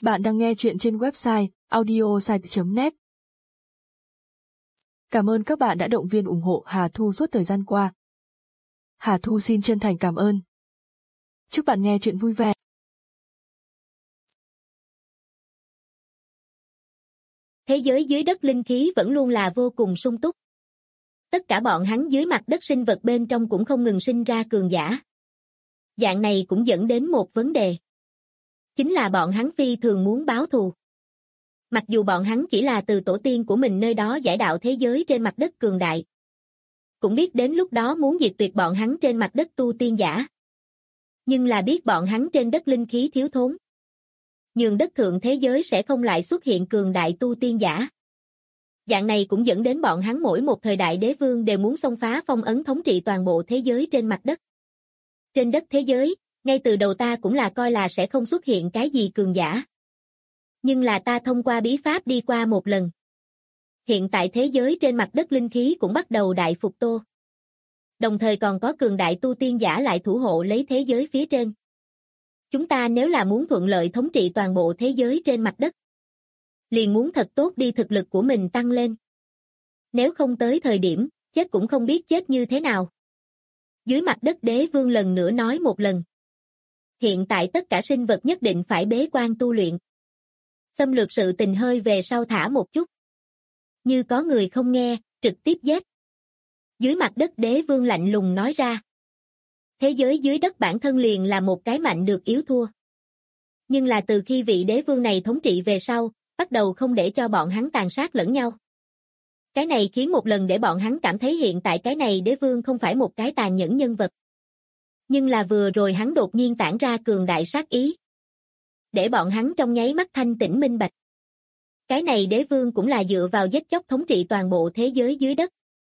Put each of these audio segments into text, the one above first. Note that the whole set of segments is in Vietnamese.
Bạn đang nghe chuyện trên website audiosite.net. Cảm ơn các bạn đã động viên ủng hộ Hà Thu suốt thời gian qua. Hà Thu xin chân thành cảm ơn. Chúc bạn nghe chuyện vui vẻ. Thế giới dưới đất linh khí vẫn luôn là vô cùng sung túc. Tất cả bọn hắn dưới mặt đất sinh vật bên trong cũng không ngừng sinh ra cường giả. Dạng này cũng dẫn đến một vấn đề. Chính là bọn hắn phi thường muốn báo thù. Mặc dù bọn hắn chỉ là từ tổ tiên của mình nơi đó giải đạo thế giới trên mặt đất cường đại. Cũng biết đến lúc đó muốn diệt tuyệt bọn hắn trên mặt đất tu tiên giả. Nhưng là biết bọn hắn trên đất linh khí thiếu thốn. Nhường đất thượng thế giới sẽ không lại xuất hiện cường đại tu tiên giả. Dạng này cũng dẫn đến bọn hắn mỗi một thời đại đế vương đều muốn xông phá phong ấn thống trị toàn bộ thế giới trên mặt đất. Trên đất thế giới, ngay từ đầu ta cũng là coi là sẽ không xuất hiện cái gì cường giả. Nhưng là ta thông qua bí pháp đi qua một lần. Hiện tại thế giới trên mặt đất linh khí cũng bắt đầu đại phục tô. Đồng thời còn có cường đại tu tiên giả lại thủ hộ lấy thế giới phía trên. Chúng ta nếu là muốn thuận lợi thống trị toàn bộ thế giới trên mặt đất, liền muốn thật tốt đi thực lực của mình tăng lên. Nếu không tới thời điểm, chết cũng không biết chết như thế nào. Dưới mặt đất đế vương lần nữa nói một lần. Hiện tại tất cả sinh vật nhất định phải bế quan tu luyện. Xâm lược sự tình hơi về sau thả một chút. Như có người không nghe, trực tiếp giết. Dưới mặt đất đế vương lạnh lùng nói ra. Thế giới dưới đất bản thân liền là một cái mạnh được yếu thua. Nhưng là từ khi vị đế vương này thống trị về sau, bắt đầu không để cho bọn hắn tàn sát lẫn nhau. Cái này khiến một lần để bọn hắn cảm thấy hiện tại cái này đế vương không phải một cái tàn nhẫn nhân vật. Nhưng là vừa rồi hắn đột nhiên tản ra cường đại sát ý. Để bọn hắn trong nháy mắt thanh tỉnh minh bạch. Cái này đế vương cũng là dựa vào giết chóc thống trị toàn bộ thế giới dưới đất.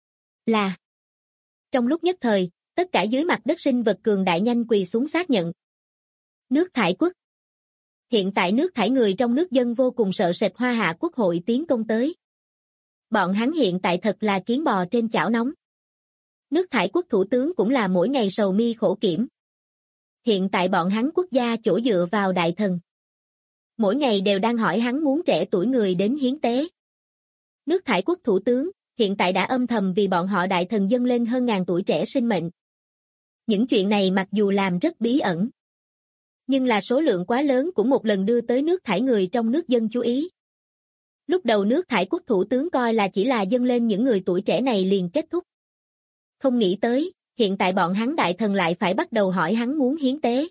Là. Trong lúc nhất thời, tất cả dưới mặt đất sinh vật cường đại nhanh quỳ xuống xác nhận. Nước thải quốc. Hiện tại nước thải người trong nước dân vô cùng sợ sệt Hoa Hạ quốc hội tiến công tới. Bọn hắn hiện tại thật là kiến bò trên chảo nóng. Nước thải quốc thủ tướng cũng là mỗi ngày sầu mi khổ kiểm. Hiện tại bọn hắn quốc gia chỗ dựa vào đại thần. Mỗi ngày đều đang hỏi hắn muốn trẻ tuổi người đến hiến tế. Nước thải quốc thủ tướng hiện tại đã âm thầm vì bọn họ đại thần dâng lên hơn ngàn tuổi trẻ sinh mệnh. Những chuyện này mặc dù làm rất bí ẩn. Nhưng là số lượng quá lớn cũng một lần đưa tới nước thải người trong nước dân chú ý. Lúc đầu nước thải quốc thủ tướng coi là chỉ là dâng lên những người tuổi trẻ này liền kết thúc. Không nghĩ tới, hiện tại bọn hắn đại thần lại phải bắt đầu hỏi hắn muốn hiến tế.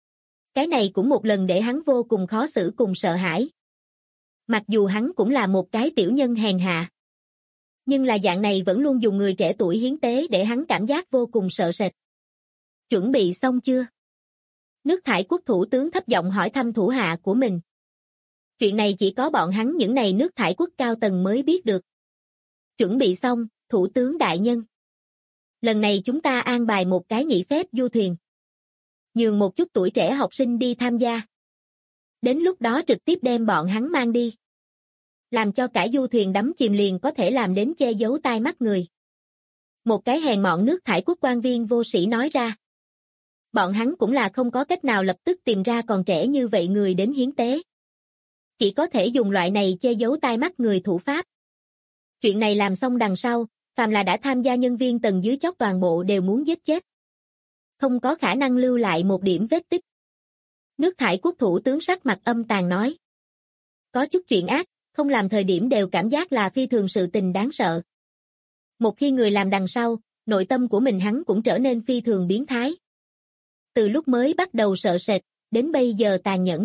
Cái này cũng một lần để hắn vô cùng khó xử cùng sợ hãi. Mặc dù hắn cũng là một cái tiểu nhân hèn hạ. Nhưng là dạng này vẫn luôn dùng người trẻ tuổi hiến tế để hắn cảm giác vô cùng sợ sệt. Chuẩn bị xong chưa? Nước thải quốc thủ tướng thấp giọng hỏi thăm thủ hạ của mình. Chuyện này chỉ có bọn hắn những này nước thải quốc cao tầng mới biết được. Chuẩn bị xong, thủ tướng đại nhân. Lần này chúng ta an bài một cái nghỉ phép du thuyền. Nhường một chút tuổi trẻ học sinh đi tham gia. Đến lúc đó trực tiếp đem bọn hắn mang đi. Làm cho cả du thuyền đắm chìm liền có thể làm đến che giấu tai mắt người. Một cái hèn mọn nước thải quốc quan viên vô sĩ nói ra. Bọn hắn cũng là không có cách nào lập tức tìm ra còn trẻ như vậy người đến hiến tế. Chỉ có thể dùng loại này che giấu tai mắt người thủ pháp. Chuyện này làm xong đằng sau, phàm là đã tham gia nhân viên tầng dưới chót toàn bộ đều muốn giết chết. Không có khả năng lưu lại một điểm vết tích. Nước thải quốc thủ tướng sắc mặt âm tàn nói. Có chút chuyện ác, không làm thời điểm đều cảm giác là phi thường sự tình đáng sợ. Một khi người làm đằng sau, nội tâm của mình hắn cũng trở nên phi thường biến thái. Từ lúc mới bắt đầu sợ sệt, đến bây giờ tàn nhẫn.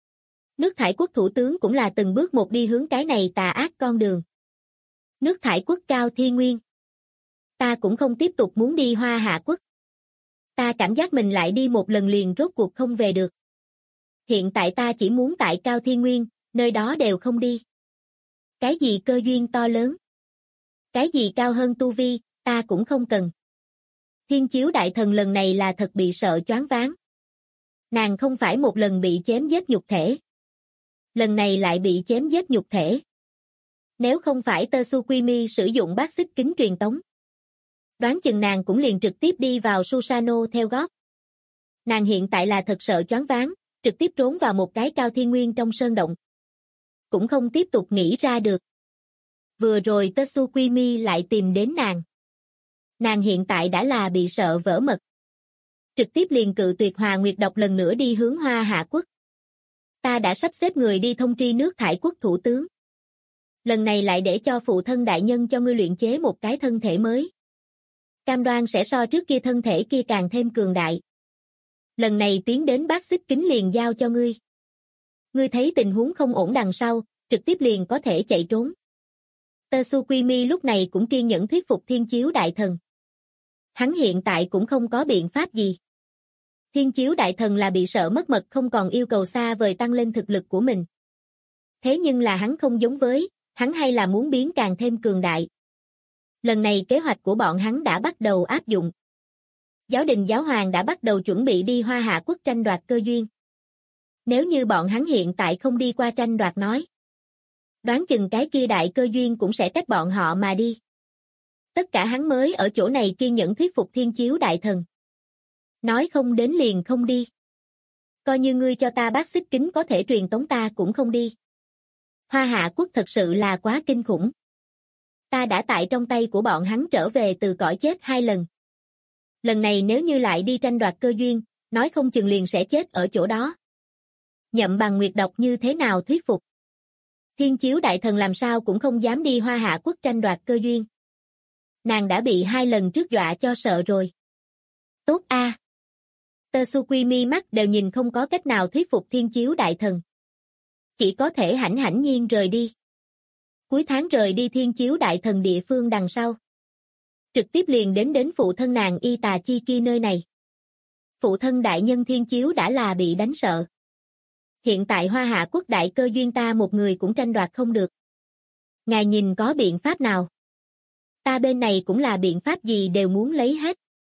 Nước thải quốc thủ tướng cũng là từng bước một đi hướng cái này tà ác con đường. Nước thải quốc Cao Thiên Nguyên. Ta cũng không tiếp tục muốn đi Hoa Hạ quốc. Ta cảm giác mình lại đi một lần liền rốt cuộc không về được. Hiện tại ta chỉ muốn tại Cao Thiên Nguyên, nơi đó đều không đi. Cái gì cơ duyên to lớn? Cái gì cao hơn tu vi, ta cũng không cần. Thiên chiếu đại thần lần này là thật bị sợ choáng váng. Nàng không phải một lần bị chém giết nhục thể. Lần này lại bị chém giết nhục thể. Nếu không phải Tsukimi sử dụng bát xích kính truyền tống. Đoán chừng nàng cũng liền trực tiếp đi vào Susano theo gót. Nàng hiện tại là thật sợ choáng váng, trực tiếp trốn vào một cái cao thiên nguyên trong sơn động. Cũng không tiếp tục nghĩ ra được. Vừa rồi Tsukimi lại tìm đến nàng. Nàng hiện tại đã là bị sợ vỡ mật. Trực tiếp liền cự tuyệt Hòa Nguyệt Độc lần nữa đi hướng Hoa Hạ Quốc. Ta đã sắp xếp người đi thông tri nước Thải Quốc thủ tướng. Lần này lại để cho phụ thân đại nhân cho ngươi luyện chế một cái thân thể mới. Cam đoan sẽ so trước kia thân thể kia càng thêm cường đại. Lần này tiến đến Bát Xích Kính liền giao cho ngươi. Ngươi thấy tình huống không ổn đằng sau, trực tiếp liền có thể chạy trốn. Tsukimi lúc này cũng kiên nhẫn thuyết phục Thiên Chiếu Đại Thần. Hắn hiện tại cũng không có biện pháp gì. Thiên Chiếu Đại Thần là bị sợ mất mật không còn yêu cầu xa vời tăng lên thực lực của mình. Thế nhưng là hắn không giống với, hắn hay là muốn biến càng thêm cường đại. Lần này kế hoạch của bọn hắn đã bắt đầu áp dụng. Giáo đình giáo hoàng đã bắt đầu chuẩn bị đi Hoa Hạ Quốc tranh đoạt cơ duyên. Nếu như bọn hắn hiện tại không đi qua tranh đoạt nói, đoán chừng cái kia đại cơ duyên cũng sẽ trách bọn họ mà đi. Tất cả hắn mới ở chỗ này kiên nhẫn thuyết phục Thiên Chiếu Đại Thần. Nói không đến liền không đi. Coi như ngươi cho ta Bát Xích Kính có thể truyền tống ta cũng không đi. Hoa Hạ Quốc thật sự là quá kinh khủng. Ta đã tại trong tay của bọn hắn trở về từ cõi chết 2 lần. Lần này nếu như lại đi tranh đoạt cơ duyên, nói không chừng liền sẽ chết ở chỗ đó. Nhậm Bằng Nguyệt độc như thế nào thuyết phục? Thiên Chiếu Đại Thần làm sao cũng không dám đi Hoa Hạ Quốc tranh đoạt cơ duyên. Nàng đã bị 2 lần trước dọa cho sợ rồi. Tốt a. Tsukimi mắt đều nhìn không có cách nào thuyết phục Thiên Chiếu Đại Thần. Chỉ có thể hãnh hãnh nhiên rời đi. Cuối tháng rời đi Thiên Chiếu Đại Thần địa phương đằng sau. Trực tiếp liền đến phụ thân nàng Y Tà Chi Ki nơi này. Phụ thân đại nhân Thiên Chiếu đã là bị đánh sợ. Hiện tại Hoa Hạ Quốc đại cơ duyên ta một người cũng tranh đoạt không được. Ngài nhìn có biện pháp nào? Ta bên này cũng là biện pháp gì đều muốn lấy hết.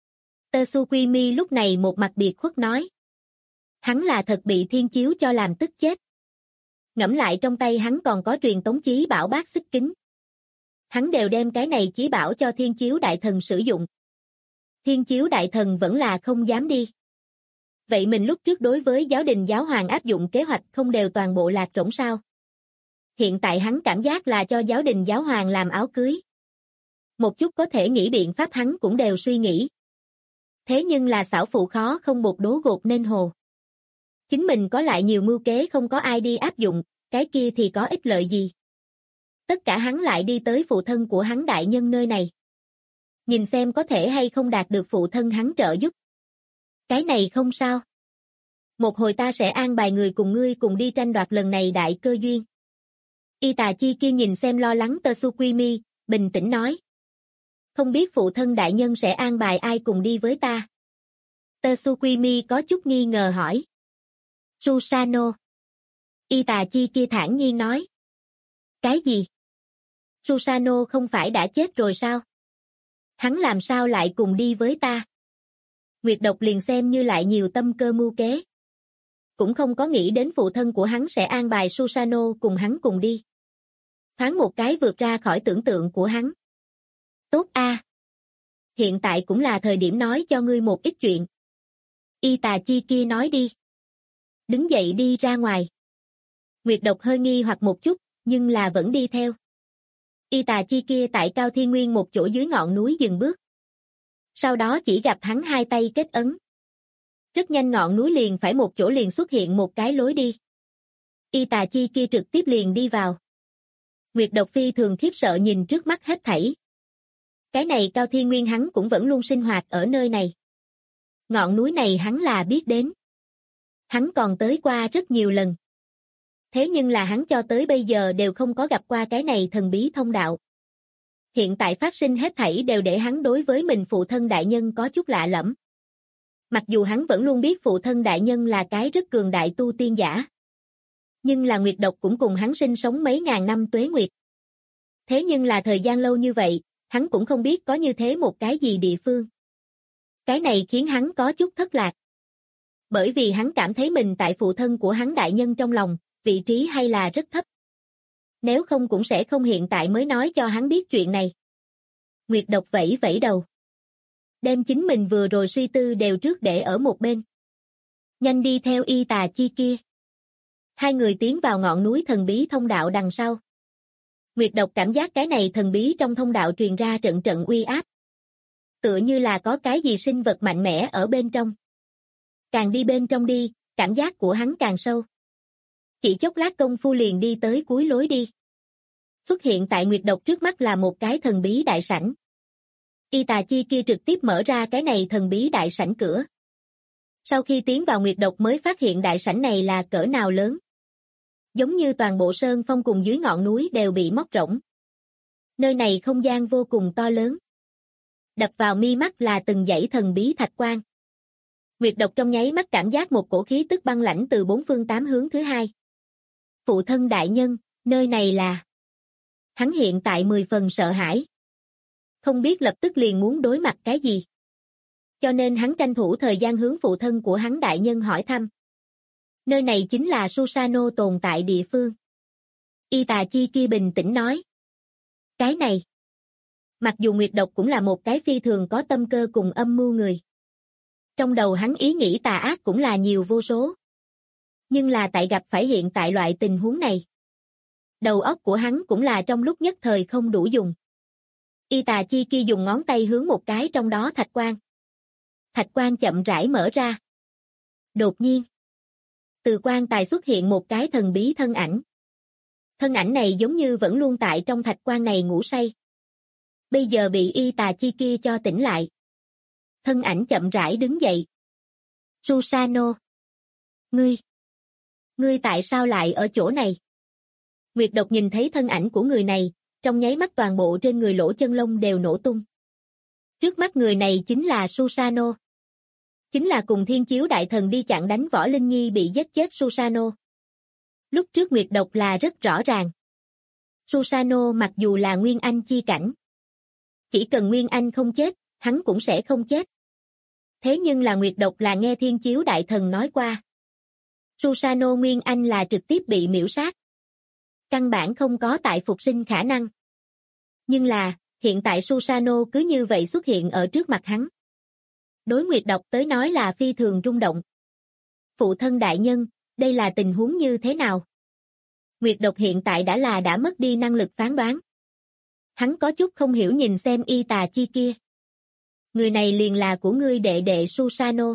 Tsukimi lúc này một mặt biệt khuất nói. Hắn là thật bị Thiên Chiếu cho làm tức chết. Ngẫm lại trong tay hắn còn có truyền tống chí bảo Bát Xích Kính. Hắn đều đem cái này chí bảo cho Thiên Chiếu Đại Thần sử dụng. Thiên Chiếu Đại Thần vẫn là không dám đi. Vậy mình lúc trước đối với giáo đình giáo hoàng áp dụng kế hoạch không đều toàn bộ lạc rỗng sao? Hiện tại hắn cảm giác là cho giáo đình giáo hoàng làm áo cưới. Một chút có thể nghĩ biện pháp hắn cũng đều suy nghĩ. Thế nhưng là xảo phụ khó không bột đố gột nên hồ. Chính mình có lại nhiều mưu kế không có ai đi áp dụng, cái kia thì có ích lợi gì? Tất cả hắn lại đi tới phụ thân của hắn đại nhân nơi này. Nhìn xem có thể hay không đạt được phụ thân hắn trợ giúp. Cái này không sao. Một hồi ta sẽ an bài người cùng ngươi cùng đi tranh đoạt lần này đại cơ duyên. Y Tà Chi kia nhìn xem lo lắng Tsukimi, bình tĩnh nói. Không biết phụ thân đại nhân sẽ an bài ai cùng đi với ta. Tsukimi có chút nghi ngờ hỏi. Susano. Y Tà Chi kia thản nhiên nói. Cái gì? Susano không phải đã chết rồi sao? Hắn làm sao lại cùng đi với ta? Nguyệt độc liền xem như lại nhiều tâm cơ mưu kế. Cũng không có nghĩ đến phụ thân của hắn sẽ an bài Susano cùng hắn cùng đi. Thoáng một cái vượt ra khỏi tưởng tượng của hắn. Tốt a. Hiện tại cũng là thời điểm nói cho ngươi một ít chuyện. Y Tà Chi kia nói đi. Đứng dậy đi ra ngoài. Nguyệt độc hơi nghi hoặc một chút, nhưng là vẫn đi theo. Y Tà Chi kia tại Cao Thiên Nguyên một chỗ dưới ngọn núi dừng bước. Sau đó chỉ gặp hắn 2 tay kết ấn. Rất nhanh ngọn núi liền phải một chỗ liền xuất hiện một cái lối đi. Y Tà Chi kia trực tiếp liền đi vào. Nguyệt độc phi thường khiếp sợ nhìn trước mắt hết thảy. Cái này Cao Thiên Nguyên hắn cũng vẫn luôn sinh hoạt ở nơi này. Ngọn núi này hắn là biết đến. Hắn còn tới qua rất nhiều lần. Thế nhưng là hắn cho tới bây giờ đều không có gặp qua cái này thần bí thông đạo. Hiện tại phát sinh hết thảy đều để hắn đối với mình phụ thân đại nhân có chút lạ lẫm. Mặc dù hắn vẫn luôn biết phụ thân đại nhân là cái rất cường đại tu tiên giả. Nhưng là Nguyệt độc cũng cùng hắn sinh sống mấy ngàn năm tuế nguyệt. Thế nhưng là thời gian lâu như vậy, hắn cũng không biết có như thế một cái gì địa phương. Cái này khiến hắn có chút thất lạc. Bởi vì hắn cảm thấy mình tại phụ thân của hắn đại nhân trong lòng, vị trí hay là rất thấp. Nếu không cũng sẽ không hiện tại mới nói cho hắn biết chuyện này. Nguyệt độc vẫy vẫy đầu. Đem chính mình vừa rồi suy tư đều trước để ở một bên. Nhanh đi theo y tà chi kia. Hai người tiến vào ngọn núi thần bí thông đạo đằng sau. Nguyệt Độc cảm giác cái này thần bí trong thông đạo truyền ra trận trận uy áp. Tựa như là có cái gì sinh vật mạnh mẽ ở bên trong. Càng đi bên trong đi, cảm giác của hắn càng sâu. Chỉ chốc lát công phu liền đi tới cuối lối đi. Xuất hiện tại Nguyệt Độc trước mắt là một cái thần bí đại sảnh. Y tà chi kia trực tiếp mở ra cái này thần bí đại sảnh cửa. Sau khi tiến vào Nguyệt Độc mới phát hiện đại sảnh này là cỡ nào lớn. Giống như toàn bộ sơn phong cùng dưới ngọn núi đều bị móc rỗng. Nơi này không gian vô cùng to lớn. Đập vào mi mắt là từng dãy thần bí thạch quan. Nguyệt Độc trong nháy mắt cảm giác một cổ khí tức băng lãnh từ bốn phương tám hướng thứ hai. Phụ thân đại nhân, nơi này là... Hắn hiện tại 10 phần sợ hãi. Không biết lập tức liền muốn đối mặt cái gì. Cho nên hắn tranh thủ thời gian hướng phụ thân của hắn đại nhân hỏi thăm. Nơi này chính là Susano tồn tại địa phương. Y tà chi kia bình tĩnh nói. Cái này. Mặc dù Nguyệt Độc cũng là một cái phi thường có tâm cơ cùng âm mưu người. Trong đầu hắn ý nghĩ tà ác cũng là nhiều vô số. Nhưng là tại gặp phải hiện tại loại tình huống này. Đầu óc của hắn cũng là trong lúc nhất thời không đủ dùng. Y tà chi kia dùng ngón tay hướng một cái trong đó thạch quan. Thạch quan chậm rãi mở ra. Đột nhiên. Từ quan tài xuất hiện một cái thần bí thân ảnh. Thân ảnh này giống như vẫn luôn tại trong thạch quan này ngủ say. Bây giờ bị y tà chi kia cho tỉnh lại. Thân ảnh chậm rãi đứng dậy. Susano. Ngươi tại sao lại ở chỗ này? Nguyệt Độc nhìn thấy thân ảnh của người này, trong nháy mắt toàn bộ trên người lỗ chân lông đều nổ tung. Trước mắt người này chính là Susano. Chính là cùng Thiên Chiếu Đại Thần đi chặn đánh Võ Linh Nhi bị giết chết Susano. Lúc trước Nguyệt Độc là rất rõ ràng. Susano mặc dù là Nguyên Anh chi cảnh. Chỉ cần Nguyên Anh không chết, hắn cũng sẽ không chết. Thế nhưng là Nguyệt Độc là nghe Thiên Chiếu Đại Thần nói qua. Susano Nguyên Anh là trực tiếp bị miễu sát. Căn bản không có tại phục sinh khả năng. Nhưng là, hiện tại Susano cứ như vậy xuất hiện ở trước mặt hắn. Đối Nguyệt Độc tới nói là phi thường rung động. Phụ thân đại nhân, đây là tình huống như thế nào? Nguyệt Độc hiện tại đã mất đi năng lực phán đoán. Hắn có chút không hiểu nhìn xem y tà chi kia. Người này liền là của ngươi đệ đệ Susano.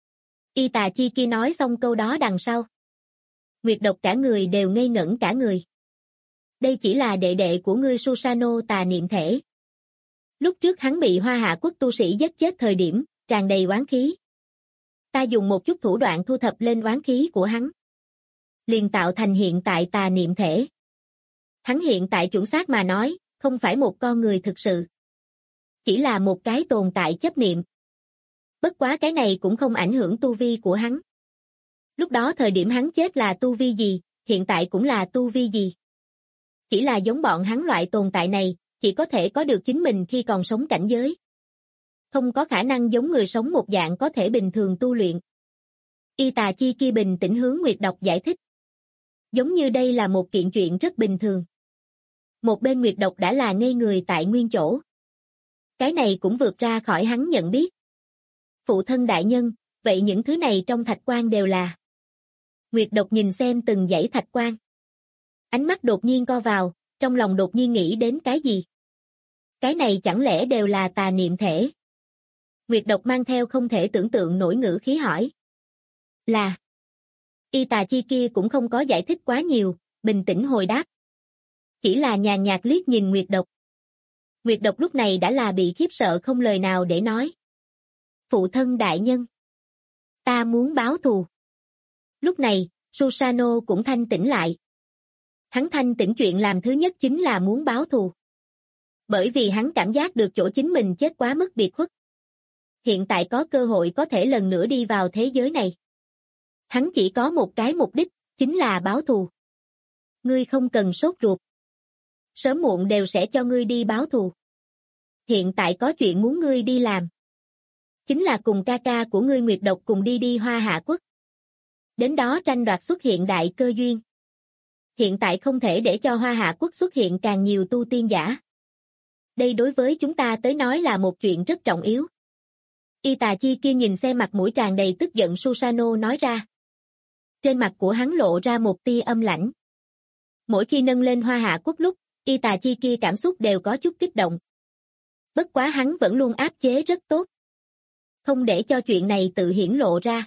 Y tà chi kia nói xong câu đó đằng sau. Nguyệt Độc cả người đều ngây ngẩn cả người. Đây chỉ là đệ đệ của ngươi Susano tà niệm thể. Lúc trước hắn bị Hoa Hạ quốc tu sĩ giết chết thời điểm, tràn đầy oán khí. Ta dùng một chút thủ đoạn thu thập lên oán khí của hắn. Liền tạo thành hiện tại tà niệm thể. Hắn hiện tại chuẩn xác mà nói, không phải một con người thực sự. Chỉ là một cái tồn tại chấp niệm. Bất quá cái này cũng không ảnh hưởng tu vi của hắn. Lúc đó thời điểm hắn chết là tu vi gì, hiện tại cũng là tu vi gì. Chỉ là giống bọn hắn loại tồn tại này, chỉ có thể có được chính mình khi còn sống cảnh giới. Không có khả năng giống người sống một dạng có thể bình thường tu luyện. Y tà chi kia bình tĩnh hướng Nguyệt Độc giải thích. Giống như đây là một kiện chuyện rất bình thường. Một bên Nguyệt Độc đã là ngây người tại nguyên chỗ. Cái này cũng vượt ra khỏi hắn nhận biết. Phụ thân đại nhân, vậy những thứ này trong thạch quan đều là... Nguyệt Độc nhìn xem từng dãy thạch quan. Ánh mắt đột nhiên co vào, trong lòng đột nhiên nghĩ đến cái gì? Cái này chẳng lẽ đều là tà niệm thể? Nguyệt Độc mang theo không thể tưởng tượng nổi ngữ khí hỏi. Là... Y tà chi kia cũng không có giải thích quá nhiều, bình tĩnh hồi đáp. Chỉ là nhàn nhạt liếc nhìn Nguyệt Độc. Nguyệt Độc lúc này đã là bị khiếp sợ không lời nào để nói. Phụ thân đại nhân. Ta muốn báo thù. Lúc này, Susano cũng thanh tỉnh lại. Hắn thanh tỉnh chuyện làm thứ nhất chính là muốn báo thù. Bởi vì hắn cảm giác được chỗ chính mình chết quá mức biệt khuất. Hiện tại có cơ hội có thể lần nữa đi vào thế giới này. Hắn chỉ có một cái mục đích, chính là báo thù. Ngươi không cần sốt ruột. Sớm muộn đều sẽ cho ngươi đi báo thù. Hiện tại có chuyện muốn ngươi đi làm. Chính là cùng ca ca của ngươi Nguyệt Độc cùng đi Hoa Hạ quốc. Đến đó tranh đoạt xuất hiện đại cơ duyên. Hiện tại không thể để cho Hoa Hạ quốc xuất hiện càng nhiều tu tiên giả. Đây đối với chúng ta tới nói là một chuyện rất trọng yếu. Y Tà Chi kia nhìn xem mặt mũi tràn đầy tức giận Susano nói ra. Trên mặt của hắn lộ ra một tia âm lãnh. Mỗi khi nâng lên Hoa Hạ Quốc lúc, Y Tà Chi kia cảm xúc đều có chút kích động. Bất quá hắn vẫn luôn áp chế rất tốt. Không để cho chuyện này tự hiển lộ ra.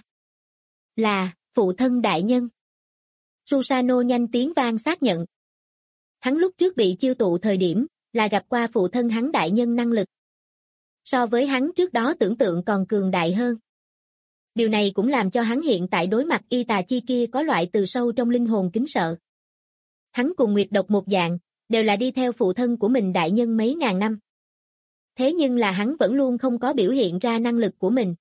Là, phụ thân đại nhân. Susano nhanh tiếng vang xác nhận. Hắn lúc trước bị chiêu tụ thời điểm, là gặp qua phụ thân hắn đại nhân năng lực. So với hắn trước đó tưởng tượng còn cường đại hơn. Điều này cũng làm cho hắn hiện tại đối mặt Y Tà Chi kia có loại từ sâu trong linh hồn kính sợ. Hắn cùng Nguyệt Độc một dạng, đều là đi theo phụ thân của mình đại nhân mấy ngàn năm. Thế nhưng là hắn vẫn luôn không có biểu hiện ra năng lực của mình.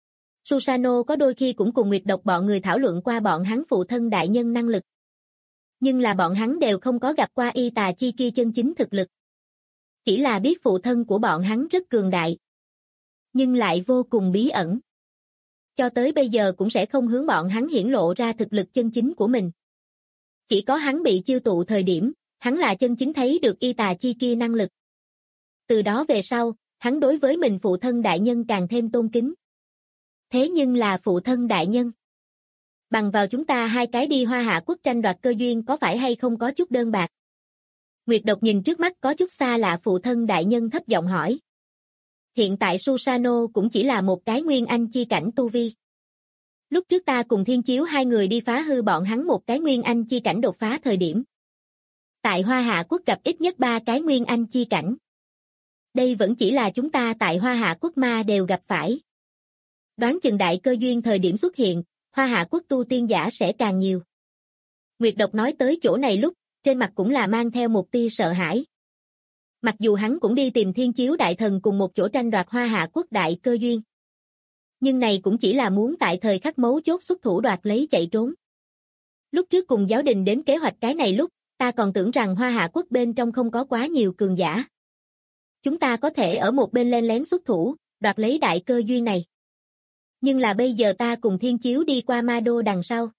Susano có đôi khi cũng cùng Nguyệt Độc bọn người thảo luận qua bọn hắn phụ thân đại nhân năng lực. Nhưng là bọn hắn đều không có gặp qua Y Tà Chi kia chân chính thực lực. Chỉ là biết phụ thân của bọn hắn rất cường đại. Nhưng lại vô cùng bí ẩn. Cho tới bây giờ cũng sẽ không hướng bọn hắn hiển lộ ra thực lực chân chính của mình. Chỉ có hắn bị chiêu tụ thời điểm, hắn là chân chính thấy được Y Tà Chi kia năng lực. Từ đó về sau, hắn đối với mình phụ thân đại nhân càng thêm tôn kính. Thế nhưng là phụ thân đại nhân. Bằng vào chúng ta hai cái đi Hoa Hạ Quốc tranh đoạt cơ duyên có phải hay không có chút đơn bạc? Nguyệt Độc nhìn trước mắt có chút xa lạ phụ thân đại nhân thấp giọng hỏi. Hiện tại Susano cũng chỉ là một cái nguyên anh chi cảnh tu vi. Lúc trước ta cùng Thiên Chiếu hai người đi phá hư bọn hắn một cái nguyên anh chi cảnh đột phá thời điểm. Tại Hoa Hạ Quốc gặp ít nhất 3 cái nguyên anh chi cảnh. Đây vẫn chỉ là chúng ta tại Hoa Hạ Quốc ma đều gặp phải. Đoán chừng đại cơ duyên thời điểm xuất hiện, Hoa Hạ Quốc tu tiên giả sẽ càng nhiều. Nguyệt Độc nói tới chỗ này lúc, trên mặt cũng là mang theo một tia sợ hãi. Mặc dù hắn cũng đi tìm Thiên Chiếu đại thần cùng một chỗ tranh đoạt Hoa Hạ Quốc đại cơ duyên. Nhưng này cũng chỉ là muốn tại thời khắc mấu chốt xuất thủ đoạt lấy chạy trốn. Lúc trước cùng giáo đình đến kế hoạch cái này lúc, ta còn tưởng rằng Hoa Hạ Quốc bên trong không có quá nhiều cường giả. Chúng ta có thể ở một bên len lén xuất thủ, đoạt lấy đại cơ duyên này. Nhưng là bây giờ ta cùng Thiên Chiếu đi qua Ma Đô đằng sau.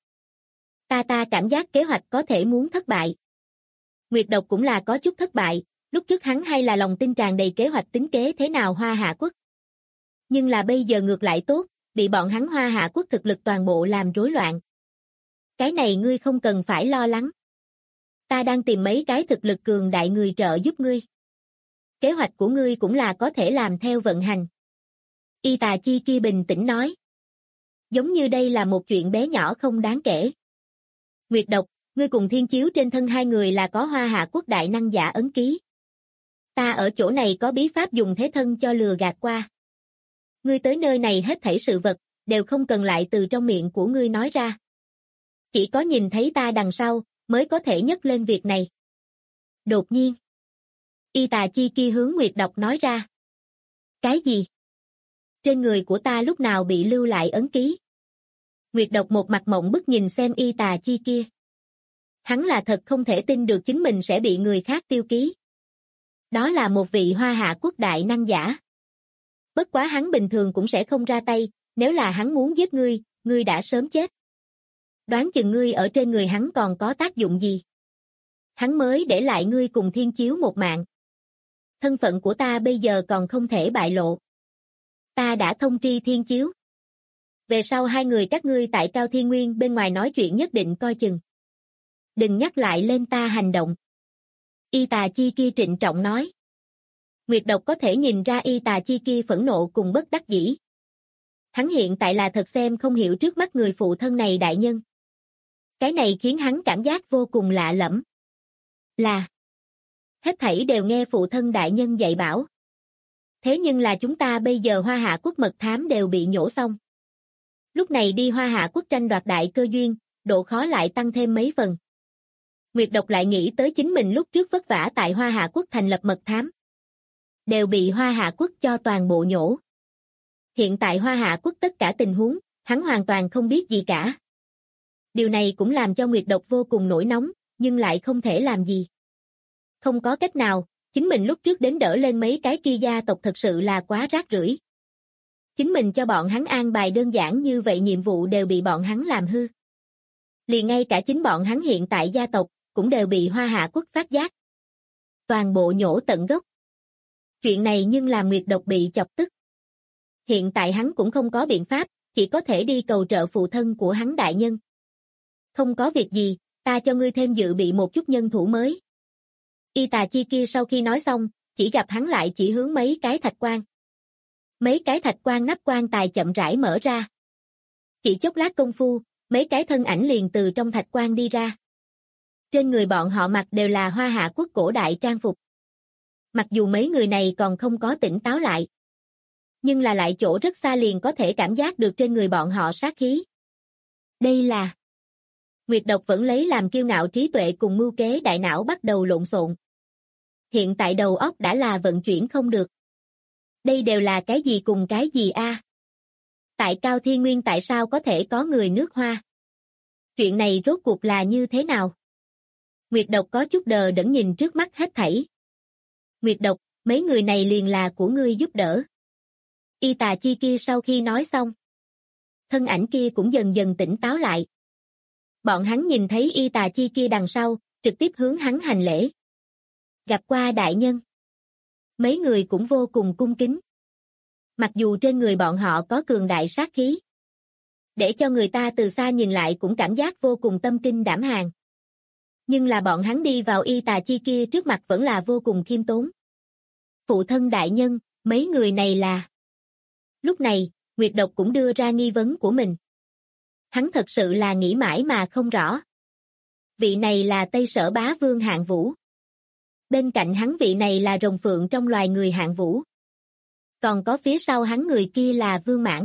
Ta cảm giác kế hoạch có thể muốn thất bại. Nguyệt Độc cũng là có chút thất bại, lúc trước hắn hay là lòng tin tràn đầy kế hoạch tính kế thế nào Hoa Hạ Quốc. Nhưng là bây giờ ngược lại tốt, bị bọn hắn Hoa Hạ Quốc thực lực toàn bộ làm rối loạn. Cái này ngươi không cần phải lo lắng. Ta đang tìm mấy cái thực lực cường đại người trợ giúp ngươi. Kế hoạch của ngươi cũng là có thể làm theo vận hành. Y Tà Chi kia bình tĩnh nói. Giống như đây là một chuyện bé nhỏ không đáng kể. Nguyệt Độc, ngươi cùng Thiên Chiếu trên thân hai người là có Hoa Hạ Quốc đại năng giả ấn ký. Ta ở chỗ này có bí pháp dùng thế thân cho lừa gạt qua. Ngươi tới nơi này hết thảy sự vật, đều không cần lại từ trong miệng của ngươi nói ra. Chỉ có nhìn thấy ta đằng sau, mới có thể nhấc lên việc này. Đột nhiên, Y Tà Chi kia hướng Nguyệt Độc nói ra. Cái gì? Trên người của ta lúc nào bị lưu lại ấn ký? Nguyệt Độc một mặt mộng bức nhìn xem Y Tà Chi kia. Hắn là thật không thể tin được chính mình sẽ bị người khác tiêu ký. Đó là một vị Hoa Hạ Quốc đại năng giả. Bất quá hắn bình thường cũng sẽ không ra tay, nếu là hắn muốn giết ngươi, ngươi đã sớm chết. Đoán chừng ngươi ở trên người hắn còn có tác dụng gì? Hắn mới để lại ngươi cùng Thiên Chiếu một mạng. Thân phận của ta bây giờ còn không thể bại lộ. Ta đã thông tri Thiên Chiếu. Về sau hai người các ngươi tại Cao Thiên Nguyên bên ngoài nói chuyện nhất định coi chừng. Đừng nhắc lại lên ta hành động. Y Tà Chi kia trịnh trọng nói. Nguyệt Độc có thể nhìn ra Y Tà Chi kia phẫn nộ cùng bất đắc dĩ. Hắn hiện tại là thật xem không hiểu trước mắt người phụ thân này đại nhân. Cái này khiến hắn cảm giác vô cùng lạ lẫm. Là hết thảy đều nghe phụ thân đại nhân dạy bảo. Thế nhưng là chúng ta bây giờ Hoa Hạ Quốc mật thám đều bị nhổ xong. Lúc này đi Hoa Hạ Quốc tranh đoạt đại cơ duyên, độ khó lại tăng thêm mấy phần. Nguyệt Độc lại nghĩ tới chính mình lúc trước vất vả tại Hoa Hạ Quốc thành lập mật thám. Đều bị Hoa Hạ Quốc cho toàn bộ nhổ. Hiện tại Hoa Hạ Quốc tất cả tình huống, hắn hoàn toàn không biết gì cả. Điều này cũng làm cho Nguyệt Độc vô cùng nổi nóng, nhưng lại không thể làm gì. Không có cách nào, chính mình lúc trước đến đỡ lên mấy cái kia gia tộc thật sự là quá rác rưởi. Chính mình cho bọn hắn an bài đơn giản như vậy nhiệm vụ đều bị bọn hắn làm hư. Liền ngay cả chính bọn hắn hiện tại gia tộc, cũng đều bị Hoa Hạ Quốc phát giác. Toàn bộ nhổ tận gốc. Chuyện này nhưng làm Nguyệt Độc bị chọc tức. Hiện tại hắn cũng không có biện pháp, chỉ có thể đi cầu trợ phụ thân của hắn đại nhân. Không có việc gì, ta cho ngươi thêm dự bị một chút nhân thủ mới. Y Tà Chi kia sau khi nói xong, chỉ gặp hắn lại chỉ hướng mấy cái thạch quan. Mấy cái thạch quan nắp quan tài chậm rãi mở ra. Chỉ chốc lát công phu, mấy cái thân ảnh liền từ trong thạch quan đi ra. Trên người bọn họ mặc đều là Hoa Hạ quốc cổ đại trang phục. Mặc dù mấy người này còn không có tỉnh táo lại, nhưng là lại chỗ rất xa liền có thể cảm giác được trên người bọn họ sát khí. Đây là... Nguyệt Độc vẫn lấy làm kiêu ngạo trí tuệ cùng mưu kế đại não bắt đầu lộn xộn. Hiện tại đầu óc đã là vận chuyển không được. Đây đều là cái gì cùng cái gì a? Tại Cao Thiên Nguyên tại sao có thể có người nước Hoa? Chuyện này rốt cuộc là như thế nào? Nguyệt Độc có chút đờ đẫn nhìn trước mắt hết thảy. Nguyệt Độc, mấy người này liền là của ngươi giúp đỡ. Y Tà Chi kia sau khi nói xong, thân ảnh kia cũng dần dần tỉnh táo lại. Bọn hắn nhìn thấy Y Tà Chi kia đằng sau, trực tiếp hướng hắn hành lễ. Gặp qua đại nhân. Mấy người cũng vô cùng cung kính. Mặc dù trên người bọn họ có cường đại sát khí, để cho người ta từ xa nhìn lại cũng cảm giác vô cùng tâm kinh đảm hàng. Nhưng là bọn hắn đi vào Y Tà Chi kia trước mặt vẫn là vô cùng khiêm tốn. Phụ thân đại nhân, mấy người này là... Lúc này, Nguyệt Độc cũng đưa ra nghi vấn của mình. Hắn thật sự là nghĩ mãi mà không rõ. Vị này là Tây Sở Bá Vương Hạng Vũ. Bên cạnh hắn vị này là rồng phượng trong loài người Hạng Vũ. Còn có phía sau hắn người kia là Vương Mãn.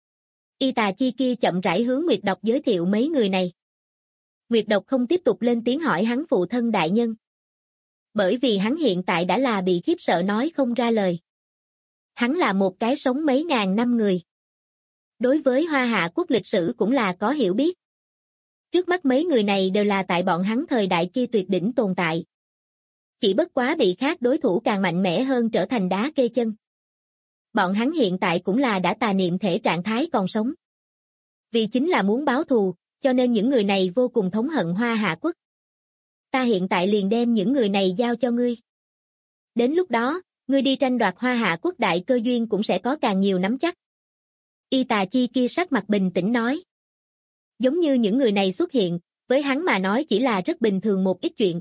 Y Tà Chi kia chậm rãi hướng Nguyệt Độc giới thiệu mấy người này. Nguyệt Độc không tiếp tục lên tiếng hỏi hắn phụ thân đại nhân. Bởi vì hắn hiện tại đã là bị khiếp sợ nói không ra lời. Hắn là một cái sống mấy ngàn năm người. Đối với Hoa Hạ quốc lịch sử cũng là có hiểu biết. Trước mắt mấy người này đều là tại bọn hắn thời đại kia tuyệt đỉnh tồn tại. Chỉ bất quá bị khác đối thủ càng mạnh mẽ hơn trở thành đá kê chân. Bọn hắn hiện tại cũng là đã tà niệm thể trạng thái còn sống. Vì chính là muốn báo thù, cho nên những người này vô cùng thống hận Hoa Hạ quốc. Ta hiện tại liền đem những người này giao cho ngươi. Đến lúc đó, ngươi đi tranh đoạt Hoa Hạ quốc đại cơ duyên cũng sẽ có càng nhiều nắm chắc. Y Tà Chi kia sắc mặt bình tĩnh nói. Giống như những người này xuất hiện, với hắn mà nói chỉ là rất bình thường một ít chuyện.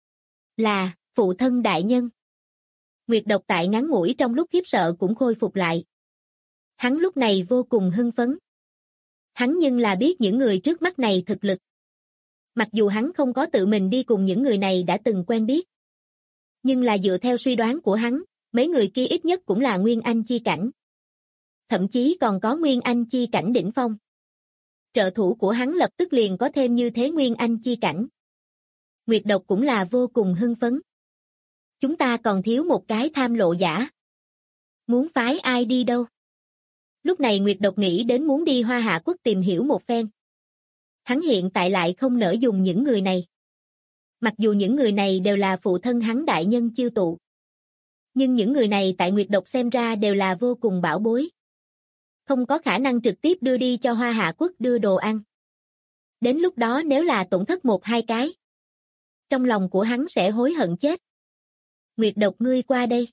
Là, phụ thân đại nhân. Nguyệt Độc tại ngắn ngủi trong lúc khiếp sợ cũng khôi phục lại. Hắn lúc này vô cùng hưng phấn. Hắn nhưng là biết những người trước mắt này thực lực. Mặc dù hắn không có tự mình đi cùng những người này đã từng quen biết. Nhưng là dựa theo suy đoán của hắn, mấy người kia ít nhất cũng là Nguyên Anh chi cảnh. Thậm chí còn có Nguyên Anh chi cảnh đỉnh phong. Trợ thủ của hắn lập tức liền có thêm như thế Nguyên Anh chi cảnh. Nguyệt Độc cũng là vô cùng hưng phấn. Chúng ta còn thiếu một cái tham lộ giả. Muốn phái ai đi đâu? Lúc này Nguyệt Độc nghĩ đến muốn đi Hoa Hạ quốc tìm hiểu một phen. Hắn hiện tại lại không nỡ dùng những người này. Mặc dù những người này đều là phụ thân hắn đại nhân chiêu tụ. Nhưng những người này tại Nguyệt Độc xem ra đều là vô cùng bảo bối. Không có khả năng trực tiếp đưa đi cho Hoa Hạ quốc đưa đồ ăn. Đến lúc đó nếu là tổn thất một hai cái, trong lòng của hắn sẽ hối hận chết. Nguyệt Độc ngươi qua đây.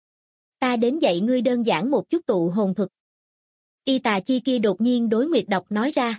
Ta đến dạy ngươi đơn giản một chút tụ hồn thuật. Y Tà Chi kia đột nhiên đối Nguyệt Độc nói ra.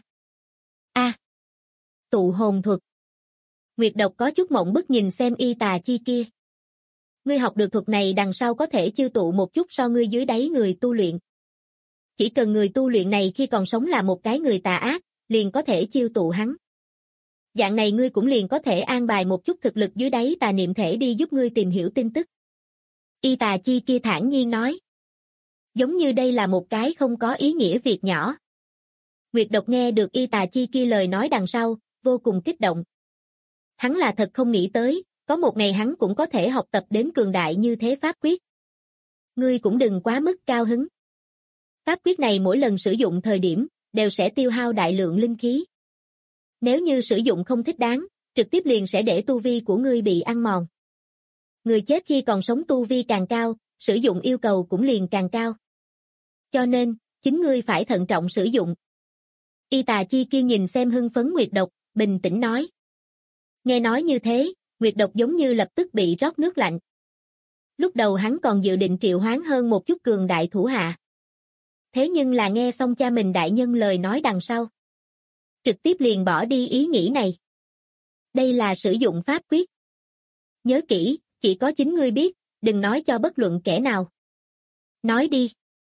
Tụ hồn thuật. Nguyệt Độc có chút mộng bức nhìn xem Y Tà Chi kia. Ngươi học được thuật này đằng sau có thể chiêu tụ một chút so ngươi dưới đáy người tu luyện. Chỉ cần người tu luyện này khi còn sống là một cái người tà ác, liền có thể chiêu tụ hắn. Dạng này ngươi cũng liền có thể an bài một chút thực lực dưới đáy tà niệm thể đi giúp ngươi tìm hiểu tin tức. Y Tà Chi kia thản nhiên nói. Giống như đây là một cái không có ý nghĩa việc nhỏ. Nguyệt Độc nghe được Y Tà Chi kia lời nói đằng sau, vô cùng kích động. Hắn là thật không nghĩ tới, có một ngày hắn cũng có thể học tập đến cường đại như thế pháp quyết. Ngươi cũng đừng quá mức cao hứng. Pháp quyết này mỗi lần sử dụng thời điểm, đều sẽ tiêu hao đại lượng linh khí. Nếu như sử dụng không thích đáng, trực tiếp liền sẽ để tu vi của ngươi bị ăn mòn. Người chết khi còn sống tu vi càng cao, sử dụng yêu cầu cũng liền càng cao. Cho nên, chính ngươi phải thận trọng sử dụng. Y Tà Chi kia nhìn xem hưng phấn Nguyệt Độc, bình tĩnh nói. Nghe nói như thế, Nguyệt Độc giống như lập tức bị rót nước lạnh. Lúc đầu hắn còn dự định triệu hoán hơn một chút cường đại thủ hạ. Thế nhưng là nghe xong cha mình đại nhân lời nói đằng sau. Trực tiếp liền bỏ đi ý nghĩ này. Đây là sử dụng pháp quyết. Nhớ kỹ, chỉ có chính ngươi biết, đừng nói cho bất luận kẻ nào. Nói đi.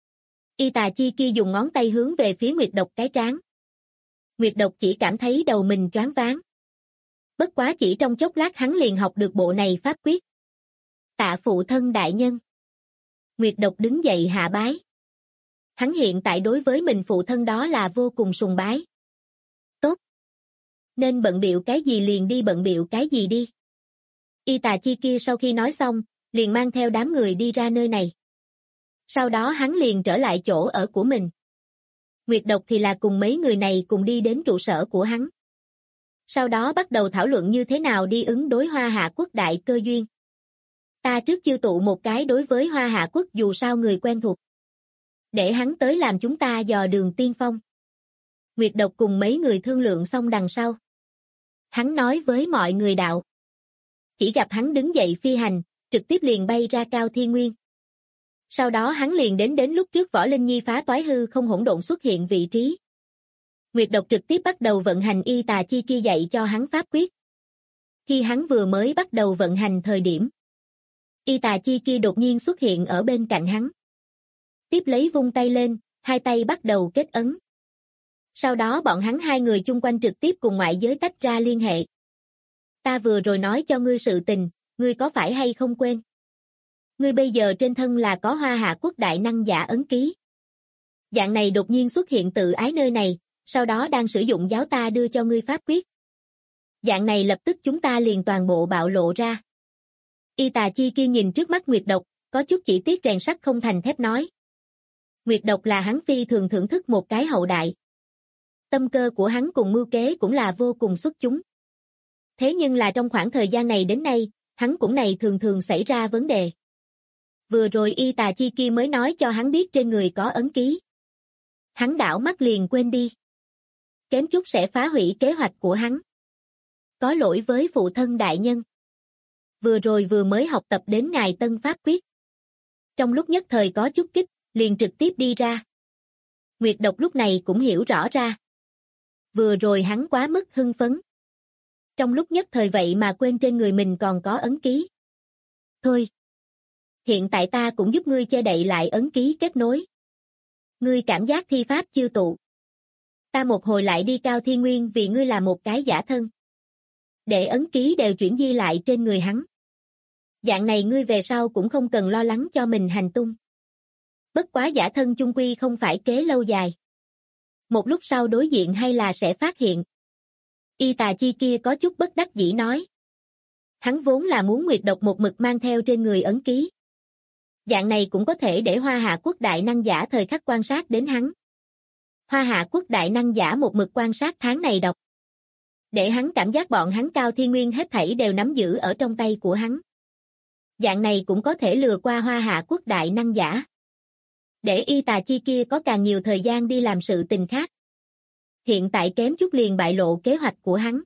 Y Tà Chi kia dùng ngón tay hướng về phía Nguyệt Độc cái trán. Nguyệt Độc chỉ cảm thấy đầu mình choáng váng. Bất quá chỉ trong chốc lát hắn liền học được bộ này pháp quyết. Tạ phụ thân đại nhân. Nguyệt Độc đứng dậy hạ bái. Hắn hiện tại đối với mình phụ thân đó là vô cùng sùng bái. Tốt. Nên bận bịu cái gì liền đi bận bịu cái gì đi. Y Tà Chi kia sau khi nói xong, liền mang theo đám người đi ra nơi này. Sau đó hắn liền trở lại chỗ ở của mình. Nguyệt Độc thì là cùng mấy người này cùng đi đến trụ sở của hắn. Sau đó bắt đầu thảo luận như thế nào đi ứng đối Hoa Hạ Quốc đại cơ duyên. Ta trước chiêu tụ một cái đối với Hoa Hạ Quốc dù sao người quen thuộc. Để hắn tới làm chúng ta dò đường tiên phong. Nguyệt Độc cùng mấy người thương lượng xong đằng sau. Hắn nói với mọi người đạo. Chỉ gặp hắn đứng dậy phi hành, trực tiếp liền bay ra Cao Thiên Nguyên. Sau đó hắn liền đến lúc trước Võ Linh Nhi phá toái hư không hỗn độn xuất hiện vị trí. Nguyệt Độc trực tiếp bắt đầu vận hành Y Tà Chi kia dạy cho hắn pháp quyết. Khi hắn vừa mới bắt đầu vận hành thời điểm, Y Tà Chi kia đột nhiên xuất hiện ở bên cạnh hắn. Tiếp lấy vung tay lên, hai tay bắt đầu kết ấn. Sau đó bọn hắn hai người chung quanh trực tiếp cùng ngoại giới tách ra liên hệ. Ta vừa rồi nói cho ngươi sự tình, ngươi có phải hay không quên? Ngươi bây giờ trên thân là có Hoa Hạ Quốc đại năng giả ấn ký. Dạng này đột nhiên xuất hiện tự ái nơi này, sau đó đang sử dụng giáo ta đưa cho ngươi pháp quyết. Dạng này lập tức chúng ta liền toàn bộ bạo lộ ra. Y Tà Chi kia nhìn trước mắt Nguyệt Độc, có chút chỉ tiếc rèn sắt không thành thép nói. Nguyệt Độc là hắn phi thường thưởng thức một cái hậu đại. Tâm cơ của hắn cùng mưu kế cũng là vô cùng xuất chúng. Thế nhưng là trong khoảng thời gian này đến nay, hắn cũng này thường thường xảy ra vấn đề. Vừa rồi Y Tà Chi kia mới nói cho hắn biết trên người có ấn ký. Hắn đảo mắt liền quên đi. Kém chút sẽ phá hủy kế hoạch của hắn. Có lỗi với phụ thân đại nhân. Vừa rồi vừa mới học tập đến ngài tân pháp quyết. Trong lúc nhất thời có chút kích, liền trực tiếp đi ra. Nguyệt Độc lúc này cũng hiểu rõ ra. Vừa rồi hắn quá mức hưng phấn. Trong lúc nhất thời vậy mà quên trên người mình còn có ấn ký. Thôi. Hiện tại ta cũng giúp ngươi che đậy lại ấn ký kết nối. Ngươi cảm giác thi pháp chiêu tụ. Ta một hồi lại đi Cao Thiên Nguyên vì ngươi là một cái giả thân. Để ấn ký đều chuyển di lại trên người hắn. Dạng này ngươi về sau cũng không cần lo lắng cho mình hành tung. Bất quá giả thân chung quy không phải kế lâu dài. Một lúc sau đối diện hay là sẽ phát hiện. Y Tà Chi kia có chút bất đắc dĩ nói. Hắn vốn là muốn Nguyệt Độc một mực mang theo trên người ấn ký. Dạng này cũng có thể để Hoa Hạ Quốc đại năng giả thời khắc quan sát đến hắn. Hoa Hạ Quốc đại năng giả một mực quan sát tháng này đọc. Để hắn cảm giác bọn hắn Cao Thiên Nguyên hết thảy đều nắm giữ ở trong tay của hắn. Dạng này cũng có thể lừa qua Hoa Hạ Quốc đại năng giả. Để Y Tà Chi kia có càng nhiều thời gian đi làm sự tình khác. Hiện tại kém chút liền bại lộ kế hoạch của hắn.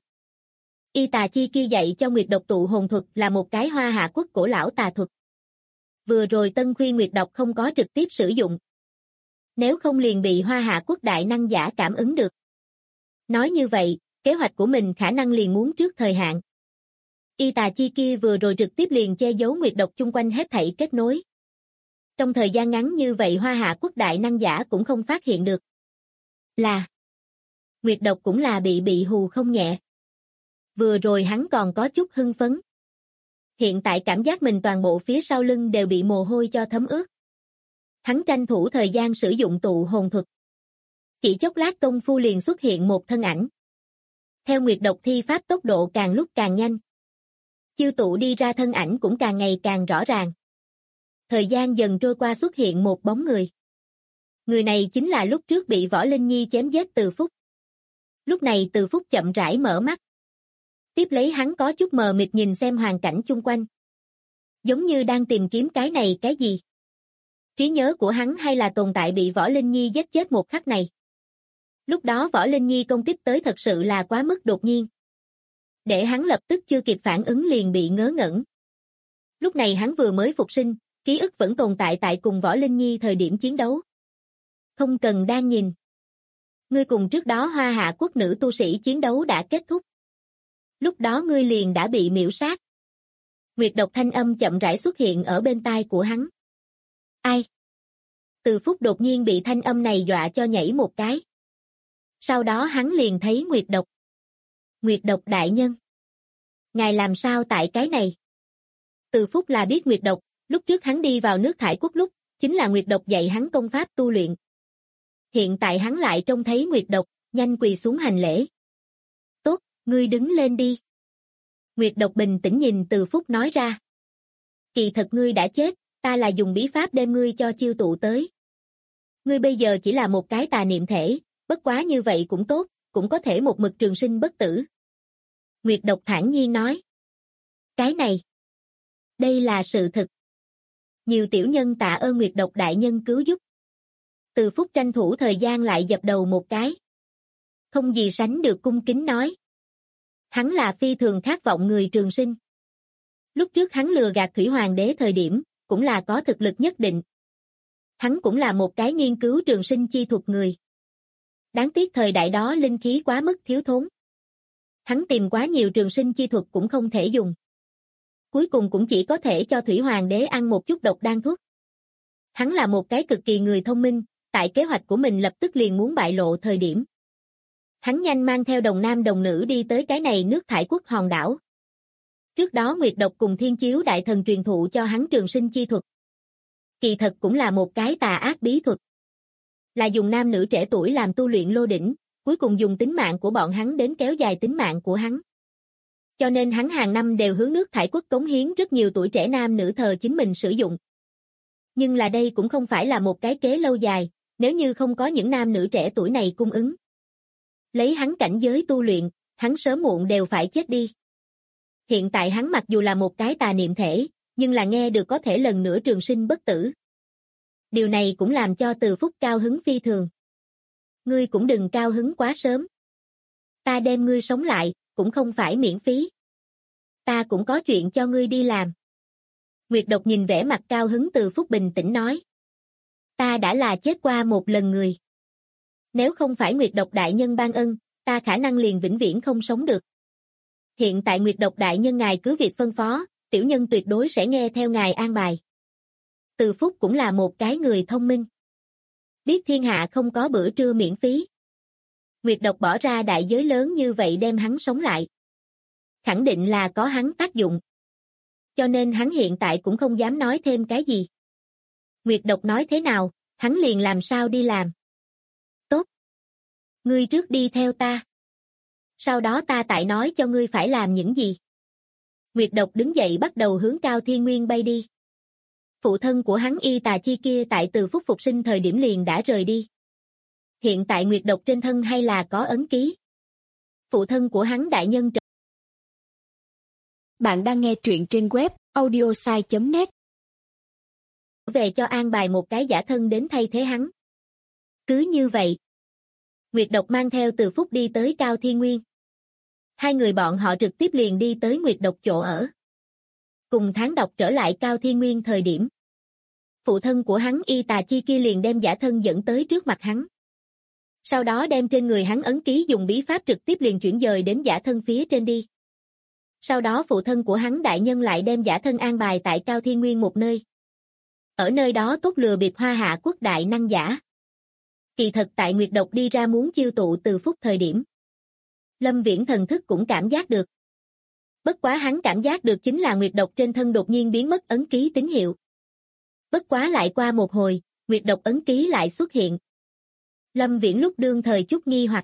Y Tà Chi kia dạy cho Nguyệt Độc tụ hồn thuật là một cái Hoa Hạ Quốc cổ lão tà thuật. Vừa rồi Tân Khuyên Nguyệt Độc không có trực tiếp sử dụng. Nếu không liền bị Hoa Hạ Quốc đại năng giả cảm ứng được. Nói như vậy, kế hoạch của mình khả năng liền muốn trước thời hạn. Y Tà Chi kia vừa rồi trực tiếp liền che giấu Nguyệt Độc chung quanh hết thảy kết nối. Trong thời gian ngắn như vậy Hoa Hạ Quốc đại năng giả cũng không phát hiện được. Là Nguyệt Độc cũng là bị hù không nhẹ. Vừa rồi hắn còn có chút hưng phấn. Hiện tại cảm giác mình toàn bộ phía sau lưng đều bị mồ hôi cho thấm ướt. Hắn tranh thủ thời gian sử dụng tụ hồn thuật. Chỉ chốc lát công phu liền xuất hiện một thân ảnh. Theo Nguyệt Độc thi pháp tốc độ càng lúc càng nhanh. Chiêu tụ đi ra thân ảnh cũng càng ngày càng rõ ràng. Thời gian dần trôi qua xuất hiện một bóng người. Người này chính là lúc trước bị Võ Linh Nhi chém giết Từ Phúc. Lúc này Từ Phúc chậm rãi mở mắt. Tiếp lấy hắn có chút mờ mịt nhìn xem hoàn cảnh chung quanh. Giống như đang tìm kiếm cái này cái gì. Trí nhớ của hắn hay là tồn tại bị Võ Linh Nhi giết chết một khắc này. Lúc đó Võ Linh Nhi công kích tới thật sự là quá mức đột nhiên. Để hắn lập tức chưa kịp phản ứng liền bị ngớ ngẩn. Lúc này hắn vừa mới phục sinh, ký ức vẫn tồn tại cùng Võ Linh Nhi thời điểm chiến đấu. Không cần đang nhìn. Ngươi cùng trước đó Hoa Hạ quốc nữ tu sĩ chiến đấu đã kết thúc. Lúc đó ngươi liền đã bị miễu sát. Nguyệt độc thanh âm chậm rãi xuất hiện ở bên tai của hắn. Ai? Từ Phúc đột nhiên bị thanh âm này dọa cho nhảy một cái. Sau đó hắn liền thấy Nguyệt độc. Nguyệt độc đại nhân. Ngài làm sao tại cái này? Từ Phúc là biết Nguyệt độc, lúc trước hắn đi vào nước Thải Quốc lúc, chính là Nguyệt độc dạy hắn công pháp tu luyện. Hiện tại hắn lại trông thấy Nguyệt độc, nhanh quỳ xuống hành lễ. Tốt, ngươi đứng lên đi. Nguyệt độc bình tĩnh nhìn Từ Phúc nói ra. Kỳ thật ngươi đã chết, ta là dùng bí pháp đem ngươi cho chiêu tụ tới. Ngươi bây giờ chỉ là một cái tà niệm thể, bất quá như vậy cũng tốt, cũng có thể một mực trường sinh bất tử. Nguyệt độc thản nhiên nói. Cái này. Đây là sự thực. Nhiều tiểu nhân tạ ơn Nguyệt độc đại nhân cứu giúp. Từ Phúc tranh thủ thời gian lại dập đầu một cái. Không gì sánh được cung kính nói. Hắn là phi thường khát vọng người trường sinh. Lúc trước hắn lừa gạt Thủy Hoàng đế thời điểm, cũng là có thực lực nhất định. Hắn cũng là một cái nghiên cứu trường sinh chi thuật người. Đáng tiếc thời đại đó linh khí quá mức thiếu thốn. Hắn tìm quá nhiều trường sinh chi thuật cũng không thể dùng. Cuối cùng cũng chỉ có thể cho Thủy Hoàng đế ăn một chút độc đan thuốc. Hắn là một cái cực kỳ người thông minh, tại kế hoạch của mình lập tức liền muốn bại lộ thời điểm. Hắn nhanh mang theo đồng nam đồng nữ đi tới cái này nước Thải Quốc hòn đảo. Trước đó Nguyệt độc cùng Thiên Chiếu đại thần truyền thụ cho hắn trường sinh chi thuật. Kỳ thật cũng là một cái tà ác bí thuật. Là dùng nam nữ trẻ tuổi làm tu luyện lô đỉnh, cuối cùng dùng tính mạng của bọn hắn đến kéo dài tính mạng của hắn. Cho nên hắn hàng năm đều hướng nước Thải Quốc cống hiến rất nhiều tuổi trẻ nam nữ thờ chính mình sử dụng. Nhưng là đây cũng không phải là một cái kế lâu dài, nếu như không có những nam nữ trẻ tuổi này cung ứng. Lấy hắn cảnh giới tu luyện, hắn sớm muộn đều phải chết đi. Hiện tại hắn mặc dù là một cái tà niệm thể, nhưng là nghe được có thể lần nữa trường sinh bất tử. Điều này cũng làm cho Từ Phúc cao hứng phi thường. Ngươi cũng đừng cao hứng quá sớm. Ta đem ngươi sống lại, cũng không phải miễn phí. Ta cũng có chuyện cho ngươi đi làm. Nguyệt độc nhìn vẻ mặt cao hứng Từ Phúc bình tĩnh nói. Ta đã là chết qua một lần người. Nếu không phải Nguyệt độc đại nhân ban ân, ta khả năng liền vĩnh viễn không sống được. Hiện tại Nguyệt độc đại nhân ngài cứ việc phân phó, tiểu nhân tuyệt đối sẽ nghe theo ngài an bài. Từ Phúc cũng là một cái người thông minh. Biết thiên hạ không có bữa trưa miễn phí. Nguyệt độc bỏ ra đại giới lớn như vậy đem hắn sống lại. Khẳng định là có hắn tác dụng. Cho nên hắn hiện tại cũng không dám nói thêm cái gì. Nguyệt độc nói thế nào, hắn liền làm sao đi làm. Tốt. Ngươi trước đi theo ta. Sau đó ta tại nói cho ngươi phải làm những gì. Nguyệt độc đứng dậy bắt đầu hướng Cao Thiên Nguyên bay đi. Phụ thân của hắn Y Tà Chi kia tại Từ Phúc phục sinh thời điểm liền đã rời đi. Hiện tại Nguyệt độc trên thân hay là có ấn ký. Phụ thân của hắn đại nhân Bạn đang nghe truyện trên web audiosai.net. Về cho an bài một cái giả thân đến thay thế hắn. Cứ như vậy. Nguyệt độc mang theo Từ Phúc đi tới Cao Thiên Nguyên. Hai người bọn họ trực tiếp liền đi tới Nguyệt độc chỗ ở. Cùng tháng độc trở lại Cao Thiên Nguyên thời điểm. Phụ thân của hắn Y Tà Chi kia liền đem giả thân dẫn tới trước mặt hắn. Sau đó đem trên người hắn ấn ký dùng bí pháp trực tiếp liền chuyển dời đến giả thân phía trên đi. Sau đó phụ thân của hắn đại nhân lại đem giả thân an bài tại Cao Thiên Nguyên một nơi. Ở nơi đó tốt lừa bịp Hoa Hạ quốc đại năng giả. Kỳ thật tại Nguyệt độc đi ra muốn chiêu tụ Từ Phúc thời điểm. Lâm Viễn thần thức cũng cảm giác được. Bất quá hắn cảm giác được chính là Nguyệt độc trên thân đột nhiên biến mất ấn ký tín hiệu. Bất quá lại qua một hồi, Nguyệt độc ấn ký lại xuất hiện. Lâm Viễn lúc đương thời chút nghi hoặc.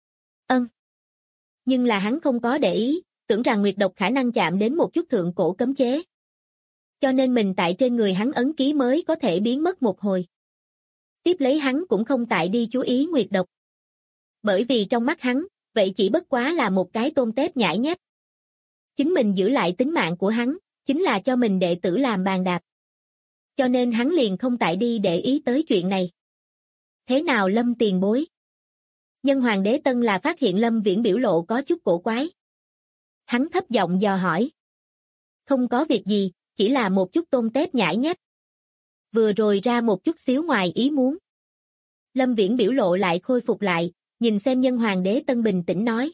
Nhưng là hắn không có để ý, tưởng rằng Nguyệt độc khả năng chạm đến một chút thượng cổ cấm chế. Cho nên mình tại trên người hắn ấn ký mới có thể biến mất một hồi. Tiếp lấy hắn cũng không tại đi chú ý Nguyệt độc. Bởi vì trong mắt hắn, vậy chỉ bất quá là một cái tôm tép nhãi nhép. Chính mình giữ lại tính mạng của hắn, chính là cho mình đệ tử làm bàn đạp. Cho nên hắn liền không tại đi để ý tới chuyện này. Thế nào Lâm tiền bối? Nhân Hoàng đế Tân là phát hiện Lâm Viễn biểu lộ có chút cổ quái. Hắn thấp giọng dò hỏi. Không có việc gì, chỉ là một chút tôm tép nhãi nhép. Vừa rồi ra một chút xíu ngoài ý muốn. Lâm Viễn biểu lộ lại khôi phục lại, nhìn xem Nhân Hoàng đế Tân bình tĩnh nói.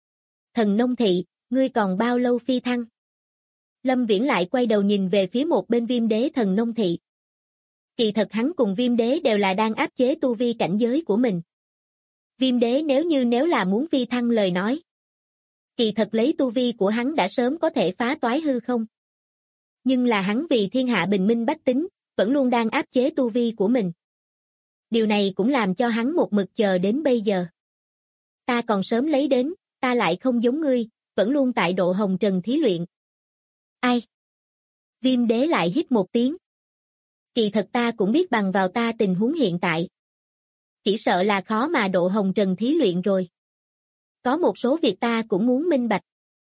Thần nông thị, ngươi còn bao lâu phi thăng? Lâm Viễn lại quay đầu nhìn về phía một bên Viêm đế Thần nông thị. Kỳ thật hắn cùng Viêm đế đều là đang áp chế tu vi cảnh giới của mình. Viêm đế nếu là muốn phi thăng lời nói. Kỳ thật lấy tu vi của hắn đã sớm có thể phá toái hư không. Nhưng là hắn vì thiên hạ bình minh bách tính, vẫn luôn đang áp chế tu vi của mình. Điều này cũng làm cho hắn một mực chờ đến bây giờ. Ta còn sớm lấy đến, ta lại không giống ngươi, vẫn luôn tại độ hồng trần thí luyện. Ai? Viêm đế lại hít một tiếng. Kỳ thật ta cũng biết bằng vào ta tình huống hiện tại. Chỉ sợ là khó mà độ hồng trần thí luyện rồi. Có một số việc ta cũng muốn minh bạch.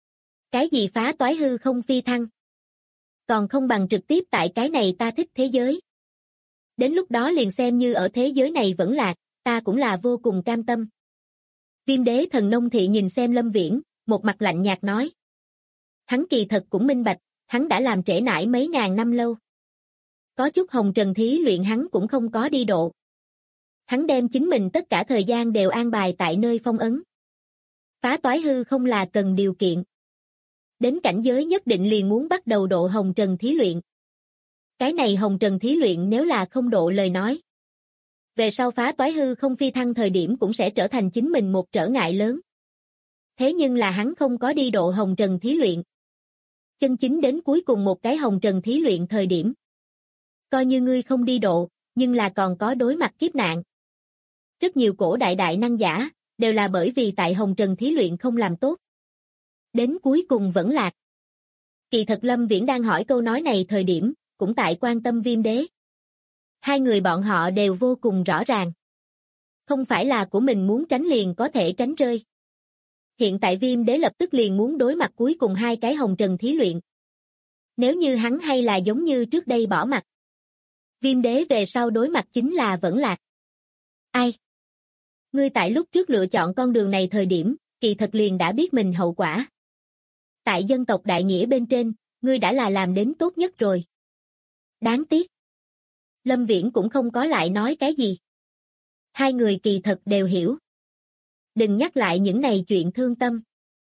Cái gì phá toái hư không phi thăng? Còn không bằng trực tiếp tại cái này ta thích thế giới. Đến lúc đó liền xem như ở thế giới này vẫn lạc, ta cũng là vô cùng cam tâm. Viêm đế Thần nông thị nhìn xem Lâm Viễn, một mặt lạnh nhạt nói. Hắn kỳ thật cũng minh bạch, hắn đã làm trễ nải mấy ngàn năm lâu. Có chút hồng trần thí luyện hắn cũng không có đi độ. Hắn đem chính mình tất cả thời gian đều an bài tại nơi phong ấn. Phá toái hư không là cần điều kiện. Đến cảnh giới nhất định liền muốn bắt đầu độ hồng trần thí luyện. Cái này hồng trần thí luyện nếu là không độ lời nói. Về sau phá toái hư không phi thăng thời điểm cũng sẽ trở thành chính mình một trở ngại lớn. Thế nhưng là hắn không có đi độ hồng trần thí luyện. Chân chính đến cuối cùng một cái hồng trần thí luyện thời điểm. Coi như ngươi không đi độ, nhưng là còn có đối mặt kiếp nạn. Rất nhiều cổ đại năng giả, đều là bởi vì tại hồng trần thí luyện không làm tốt. Đến cuối cùng vẫn lạc. Kỳ thật Lâm Viễn đang hỏi câu nói này thời điểm, cũng tại quan tâm Viêm đế. Hai người bọn họ đều vô cùng rõ ràng. Không phải là của mình muốn tránh liền có thể tránh rơi. Hiện tại Viêm đế lập tức liền muốn đối mặt cuối cùng hai cái hồng trần thí luyện. Nếu như hắn hay là giống như trước đây bỏ mặt. Viêm đế về sau đối mặt chính là vẫn lạc. Ai? Ngươi tại lúc trước lựa chọn con đường này thời điểm, kỳ thật liền đã biết mình hậu quả. Tại dân tộc đại nghĩa bên trên, ngươi đã là làm đến tốt nhất rồi. Đáng tiếc. Lâm Viễn cũng không có lại nói cái gì. Hai người kỳ thật đều hiểu. Đừng nhắc lại những này chuyện thương tâm.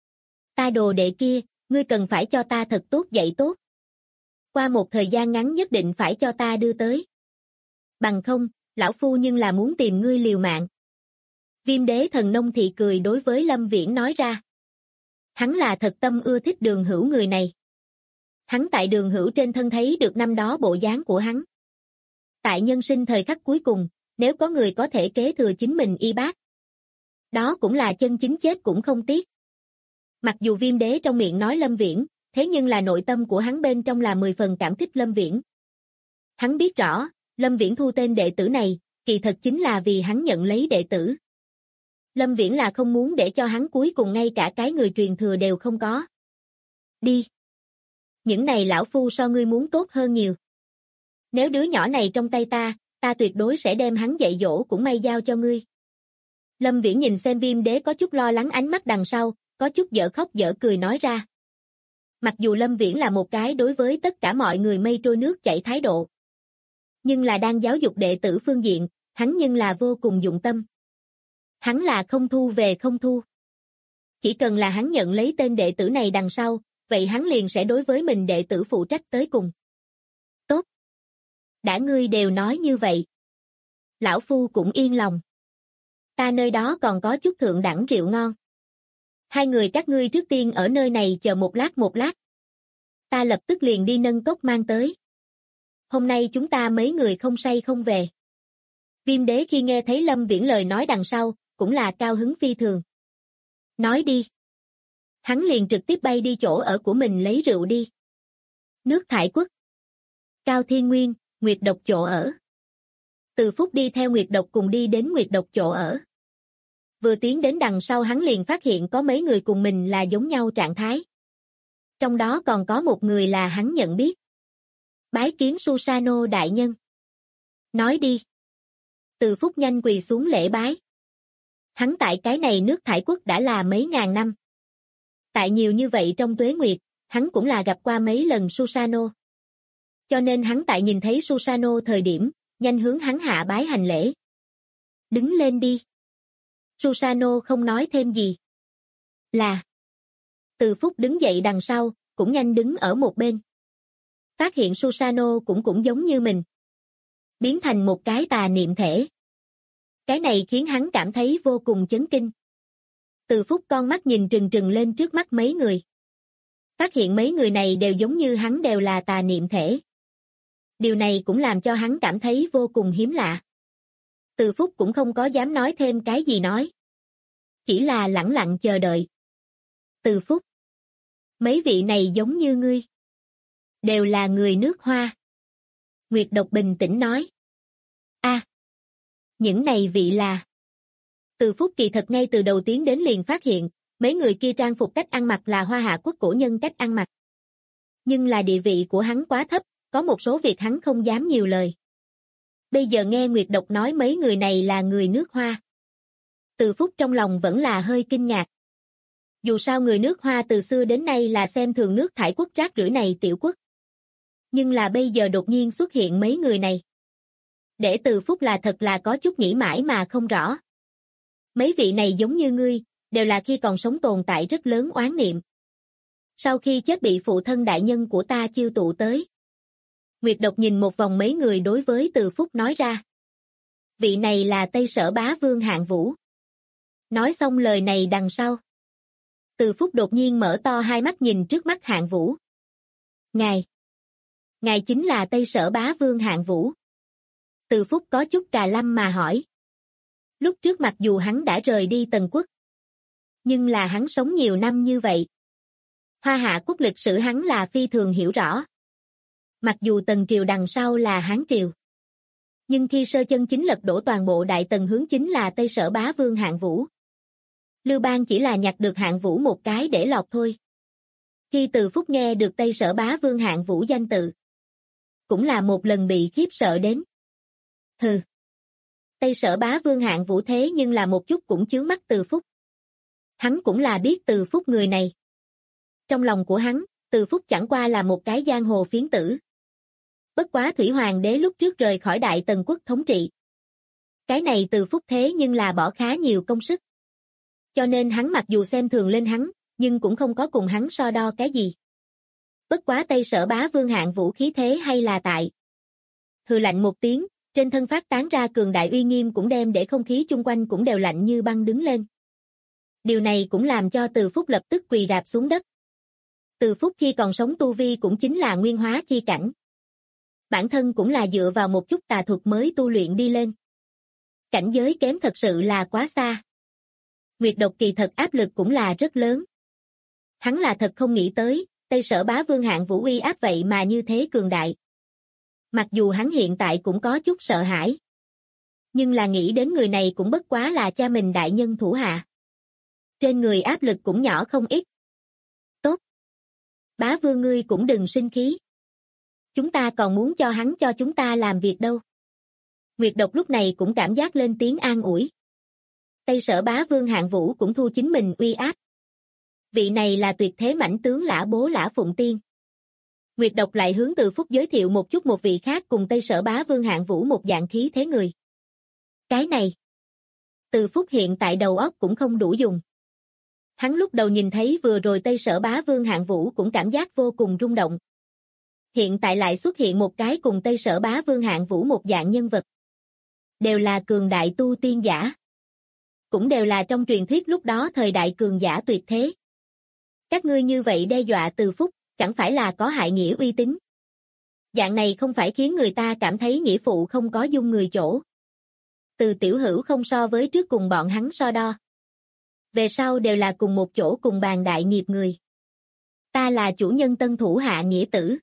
Ta đồ đệ kia, ngươi cần phải cho ta thật tốt dạy tốt. Qua một thời gian ngắn nhất định phải cho ta đưa tới. Bằng không, lão phu nhưng là muốn tìm ngươi liều mạng. Viêm đế Thần nông thị cười đối với Lâm Viễn nói ra. Hắn là thật tâm ưa thích Đường Hữu người này. Hắn tại Đường Hữu trên thân thấy được năm đó bộ dáng của hắn. Tại nhân sinh thời khắc cuối cùng, nếu có người có thể kế thừa chính mình y bác. Đó cũng là chân chính chết cũng không tiếc. Mặc dù Viêm đế trong miệng nói Lâm Viễn, thế nhưng là nội tâm của hắn bên trong là 10 phần cảm kích Lâm Viễn. Hắn biết rõ, Lâm Viễn thu tên đệ tử này, kỳ thật chính là vì hắn nhận lấy đệ tử. Lâm Viễn là không muốn để cho hắn cuối cùng ngay cả cái người truyền thừa đều không có. Đi. Những này lão phu so ngươi muốn tốt hơn nhiều. Nếu đứa nhỏ này trong tay ta tuyệt đối sẽ đem hắn dạy dỗ cũng may giao cho ngươi. Lâm Viễn nhìn xem Viêm đế có chút lo lắng ánh mắt đằng sau, có chút dở khóc dở cười nói ra. Mặc dù Lâm Viễn là một cái đối với tất cả mọi người mây trôi nước chảy thái độ. Nhưng là đang giáo dục đệ tử phương diện, hắn nhưng là vô cùng dụng tâm. Hắn là không thu về không thu. Chỉ cần là hắn nhận lấy tên đệ tử này đằng sau, vậy hắn liền sẽ đối với mình đệ tử phụ trách tới cùng. Tốt. Đã ngươi đều nói như vậy. Lão phu cũng yên lòng. Ta nơi đó còn có chút thượng đẳng rượu ngon. Hai người các ngươi trước tiên ở nơi này chờ một lát. Ta lập tức liền đi nâng cốc mang tới. Hôm nay chúng ta mấy người không say không về. Viêm đế khi nghe thấy Lâm Viễn lời nói đằng sau, cũng là cao hứng phi thường. Nói đi. Hắn liền trực tiếp bay đi chỗ ở của mình lấy rượu đi. Nước Thải Quốc. Cao Thiên Nguyên, Nguyệt Độc chỗ ở. Từ Phúc đi theo Nguyệt Độc cùng đi đến Nguyệt Độc chỗ ở. Vừa tiến đến đằng sau hắn liền phát hiện có mấy người cùng mình là giống nhau trạng thái. Trong đó còn có một người là hắn nhận biết. Bái kiến Susano đại nhân. Nói đi. Từ Phúc nhanh quỳ xuống lễ bái. Hắn tại cái này nước Thải Quốc đã là mấy ngàn năm. Tại nhiều như vậy trong tuế nguyệt, hắn cũng là gặp qua mấy lần Susano. Cho nên hắn tại nhìn thấy Susano thời điểm, nhanh hướng hắn hạ bái hành lễ. Đứng lên đi. Susano không nói thêm gì. Là. Từ Phúc đứng dậy đằng sau, cũng nhanh đứng ở một bên. Phát hiện Susano cũng giống như mình. Biến thành một cái tà niệm thể. Cái này khiến hắn cảm thấy vô cùng chấn kinh. Từ Phúc con mắt nhìn trừng trừng lên trước mắt mấy người. Phát hiện mấy người này đều giống như hắn đều là tà niệm thể. Điều này cũng làm cho hắn cảm thấy vô cùng hiếm lạ. Từ Phúc cũng không có dám nói thêm cái gì nói. Chỉ là lẳng lặng chờ đợi. Từ Phúc. Mấy vị này giống như ngươi. Đều là người nước Hoa. Nguyệt Độc bình tĩnh nói. Những này vị là. Từ Phúc kỳ thật ngay từ đầu tiến đến liền phát hiện, mấy người kia trang phục cách ăn mặc là Hoa Hạ quốc cổ nhân cách ăn mặc. Nhưng là địa vị của hắn quá thấp, có một số việc hắn không dám nhiều lời. Bây giờ nghe Nguyệt Độc nói mấy người này là người nước Hoa. Từ Phúc trong lòng vẫn là hơi kinh ngạc. Dù sao người nước Hoa từ xưa đến nay là xem thường nước thải quốc rác rưởi này tiểu quốc. Nhưng là bây giờ đột nhiên xuất hiện mấy người này. Để Từ Phúc là thật là có chút nghĩ mãi mà không rõ. Mấy vị này giống như ngươi, đều là khi còn sống tồn tại rất lớn oán niệm. Sau khi chết bị phụ thân đại nhân của ta chiêu tụ tới. Nguyệt Độc nhìn một vòng mấy người đối với Từ Phúc nói ra. Vị này là Tây Sở Bá Vương Hạng Vũ. Nói xong lời này đằng sau. Từ Phúc đột nhiên mở to hai mắt nhìn trước mắt Hạng Vũ. Ngài chính là Tây Sở Bá Vương Hạng Vũ. Từ Phúc có chút cà lâm mà hỏi. Lúc trước mặc dù hắn đã rời đi Tần quốc. Nhưng là hắn sống nhiều năm như vậy. Hoa Hạ quốc lịch sử hắn là phi thường hiểu rõ. Mặc dù Tần triều đằng sau là Hán triều. Nhưng khi sơ chân chính lật đổ toàn bộ Đại Tần hướng chính là Tây Sở Bá Vương Hạng Vũ. Lưu Bang chỉ là nhặt được Hạng Vũ một cái để lọt thôi. Khi Từ Phúc nghe được Tây Sở Bá Vương Hạng Vũ danh tự. Cũng là một lần bị khiếp sợ đến. Hừ. Tây Sở Bá Vương Hạng Vũ thế nhưng là một chút cũng chướng mắt Từ Phúc. Hắn cũng là biết Từ Phúc người này. Trong lòng của hắn, Từ Phúc chẳng qua là một cái giang hồ phiến tử. Bất quá Thủy Hoàng đế lúc trước rời khỏi Đại Tần quốc thống trị. Cái này Từ Phúc thế nhưng là bỏ khá nhiều công sức. Cho nên hắn mặc dù xem thường lên hắn, nhưng cũng không có cùng hắn so đo cái gì. Bất quá Tây Sở Bá Vương Hạng Vũ khí thế hay là tại. Hừ lạnh một tiếng, trên thân phát tán ra cường đại uy nghiêm cũng đem để không khí chung quanh cũng đều lạnh như băng đứng lên. Điều này cũng làm cho Từ Phúc lập tức quỳ rạp xuống đất. Từ Phúc khi còn sống tu vi cũng chính là nguyên hóa chi cảnh. Bản thân cũng là dựa vào một chút tà thuật mới tu luyện đi lên. Cảnh giới kém thật sự là quá xa. Nguyệt Độc kỳ thật áp lực cũng là rất lớn. Hắn là thật không nghĩ tới, Tây Sở Bá Vương Hạng Vũ uy áp vậy mà như thế cường đại. Mặc dù hắn hiện tại cũng có chút sợ hãi. Nhưng là nghĩ đến người này cũng bất quá là cha mình đại nhân thủ hạ. Trên người áp lực cũng nhỏ không ít. Tốt. Bá Vương ngươi cũng đừng sinh khí. Chúng ta còn muốn cho hắn cho chúng ta làm việc đâu. Nguyệt Độc lúc này cũng cảm giác lên tiếng an ủi. Tây Sở Bá Vương Hạng Vũ cũng thu chính mình uy áp. Vị này là tuyệt thế mãnh tướng Lã Bố Lã Phụng Tiên. Nguyệt Độc lại hướng Từ Phúc giới thiệu một chút một vị khác cùng Tây Sở Bá Vương Hạng Vũ một dạng khí thế người. Cái này. Từ Phúc hiện tại đầu óc cũng không đủ dùng. Hắn lúc đầu nhìn thấy vừa rồi Tây Sở Bá Vương Hạng Vũ cũng cảm giác vô cùng rung động. Hiện tại lại xuất hiện một cái cùng Tây Sở Bá Vương Hạng Vũ một dạng nhân vật. Đều là cường đại tu tiên giả. Cũng đều là trong truyền thuyết lúc đó thời đại cường giả tuyệt thế. Các ngươi như vậy đe dọa Từ Phúc, chẳng phải là có hại nghĩa uy tín. Dạng này không phải khiến người ta cảm thấy nghĩa phụ không có dung người chỗ. Từ tiểu hữu không so với trước cùng bọn hắn so đo. Về sau đều là cùng một chỗ cùng bàn đại nghiệp người. Ta là chủ nhân tân thủ hạ nghĩa tử.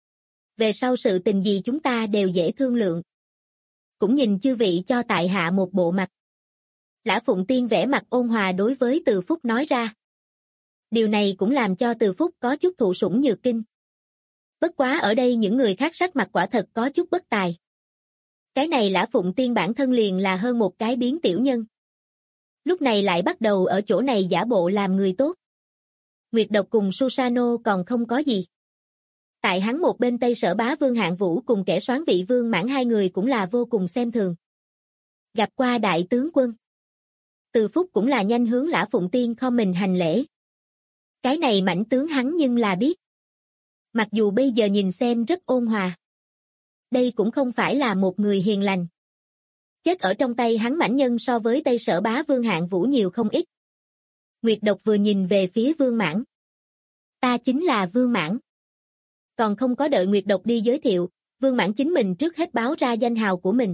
Về sau sự tình gì chúng ta đều dễ thương lượng. Cũng nhìn chư vị cho tại hạ một bộ mặt. Lã Phụng Tiên vẻ mặt ôn hòa đối với Từ Phúc nói ra. Điều này cũng làm cho Từ Phúc có chút thụ sủng nhược kinh. Bất quá ở đây những người khác sắc mặt quả thật có chút bất tài. Cái này Lã Phụng Tiên bản thân liền là hơn một cái biến tiểu nhân. Lúc này lại bắt đầu ở chỗ này giả bộ làm người tốt. Nguyệt Độc cùng Susano còn không có gì. Tại hắn một bên Tây Sở Bá Vương Hạng Vũ cùng kẻ soán vị Vương Mãn hai người cũng là vô cùng xem thường. Gặp qua đại tướng quân. Từ Phúc cũng là nhanh hướng Lã Phụng Tiên khom mình hành lễ. Cái này mãnh tướng hắn nhưng là biết. Mặc dù bây giờ nhìn xem rất ôn hòa. Đây cũng không phải là một người hiền lành. Chết ở trong tay hắn mãnh nhân so với Tây Sở Bá Vương Hạng Vũ nhiều không ít. Nguyệt Độc vừa nhìn về phía Vương Mãn. Ta chính là Vương Mãn. Còn không có đợi Nguyệt Độc đi giới thiệu, Vương Mãn chính mình trước hết báo ra danh hào của mình.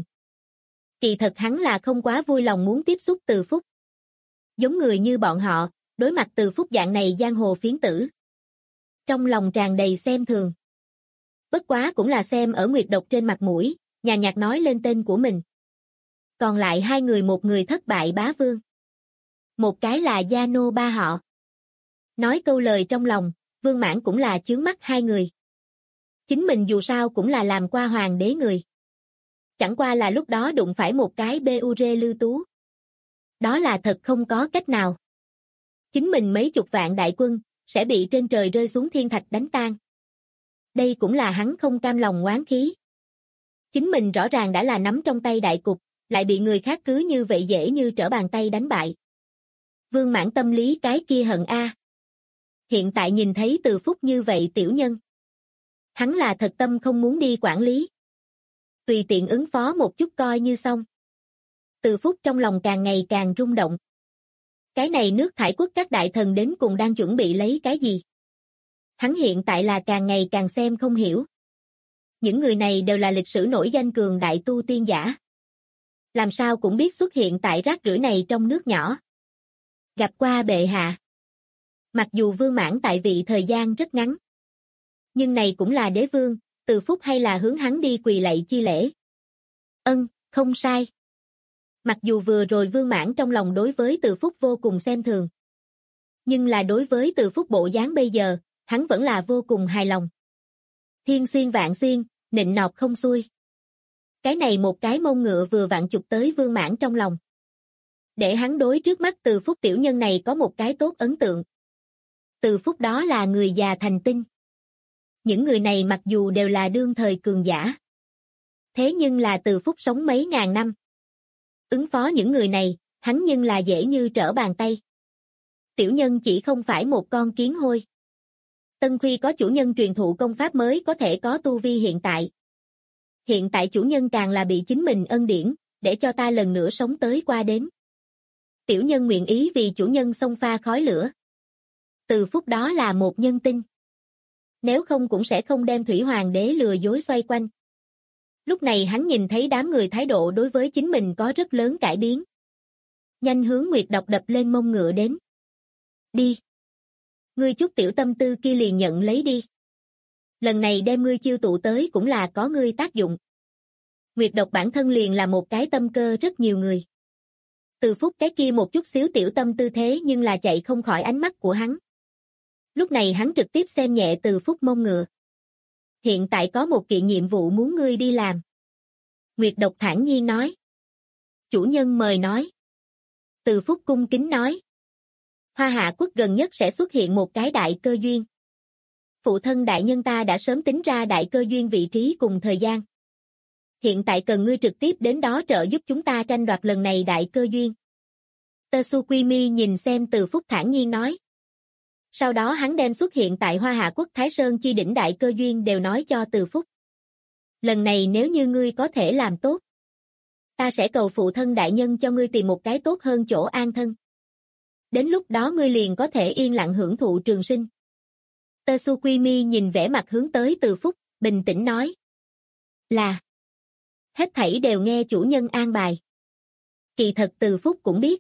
Kỳ thật hắn là không quá vui lòng muốn tiếp xúc Từ Phúc. Giống người như bọn họ, đối mặt Từ Phúc dạng này giang hồ phiến tử. Trong lòng tràn đầy xem thường. Bất quá cũng là xem ở Nguyệt Độc trên mặt mũi, nhàn nhạt nói lên tên của mình. Còn lại hai người, một người thất bại bá vương. Một cái là gia nô ba họ. Nói câu lời trong lòng, Vương Mãn cũng là chướng mắt hai người. Chính mình dù sao cũng là làm qua hoàng đế người. Chẳng qua là lúc đó đụng phải một cái BUR Lưu Tú. Đó là thật không có cách nào. Chính mình mấy chục vạn đại quân, sẽ bị trên trời rơi xuống thiên thạch đánh tan. Đây cũng là hắn không cam lòng oán khí. Chính mình rõ ràng đã là nắm trong tay đại cục, lại bị người khác cứ như vậy dễ như trở bàn tay đánh bại. Vương Mãn tâm lý cái kia hận a. Hiện tại nhìn thấy Từ Phúc như vậy tiểu nhân. Hắn là thật tâm không muốn đi quản lý. Tùy tiện ứng phó một chút coi như xong. Từ Phúc trong lòng càng ngày càng rung động. Cái này nước thải quốc các đại thần đến cùng đang chuẩn bị lấy cái gì? Hắn hiện tại là càng ngày càng xem không hiểu. Những người này đều là lịch sử nổi danh cường đại tu tiên giả. Làm sao cũng biết xuất hiện tại rác rưởi này trong nước nhỏ. Gặp qua bệ hạ. Mặc dù Vương Mãn tại vị thời gian rất ngắn. Nhưng này cũng là đế vương, Từ Phúc hay là hướng hắn đi quỳ lạy chi lễ. Không sai. Mặc dù vừa rồi Vương Mãn trong lòng đối với Từ Phúc vô cùng xem thường. Nhưng là đối với Từ Phúc bộ dáng bây giờ, hắn vẫn là vô cùng hài lòng. Thiên xuyên vạn xuyên, nịnh nọt không xuôi. Cái này một cái mông ngựa vừa vặn chụp tới Vương Mãn trong lòng. Để hắn đối trước mắt Từ Phúc tiểu nhân này có một cái tốt ấn tượng. Từ Phúc đó là người già thành tinh. Những người này mặc dù đều là đương thời cường giả. Thế nhưng là Từ Phúc sống mấy ngàn năm. Ứng phó những người này, hắn nhưng là dễ như trở bàn tay. Tiểu nhân chỉ không phải một con kiến hôi. Tân Khuy có chủ nhân truyền thụ công pháp mới có thể có tu vi hiện tại. Hiện tại chủ nhân càng là bị chính mình ân điển, để cho ta lần nữa sống tới qua đến. Tiểu nhân nguyện ý vì chủ nhân xông pha khói lửa. Từ Phúc đó là một nhân tinh. Nếu không cũng sẽ không đem Thủy Hoàng đế lừa dối xoay quanh. Lúc này hắn nhìn thấy đám người thái độ đối với chính mình có rất lớn cải biến. Nhanh hướng Nguyệt Độc đập lên mông ngựa đến. Đi. Ngươi chút tiểu tâm tư kia liền nhận lấy đi. Lần này đem ngươi chiêu tụ tới cũng là có ngươi tác dụng. Nguyệt Độc bản thân liền là một cái tâm cơ rất nhiều người. Từ Phúc cái kia một chút xíu tiểu tâm tư thế nhưng là chạy không khỏi ánh mắt của hắn. Lúc này hắn trực tiếp xem nhẹ Từ Phúc mông ngựa. Hiện tại có một kiện nhiệm vụ muốn ngươi đi làm. Nguyệt Độc thản nhiên nói. Chủ nhân mời nói. Từ Phúc cung kính nói. Hoa Hạ quốc gần nhất sẽ xuất hiện một cái đại cơ duyên. Phụ thân đại nhân ta đã sớm tính ra đại cơ duyên vị trí cùng thời gian. Hiện tại cần ngươi trực tiếp đến đó trợ giúp chúng ta tranh đoạt lần này đại cơ duyên. Tsukimi nhìn xem Từ Phúc thản nhiên nói. Sau đó hắn đem xuất hiện tại Hoa Hạ quốc Thái Sơn chi đỉnh đại cơ duyên đều nói cho Từ Phúc. Lần này nếu như ngươi có thể làm tốt, ta sẽ cầu phụ thân đại nhân cho ngươi tìm một cái tốt hơn chỗ an thân. Đến lúc đó ngươi liền có thể yên lặng hưởng thụ trường sinh. Tsukimi nhìn vẻ mặt hướng tới Từ Phúc, bình tĩnh nói. Là. Hết thảy đều nghe chủ nhân an bài. Kỳ thật Từ Phúc cũng biết.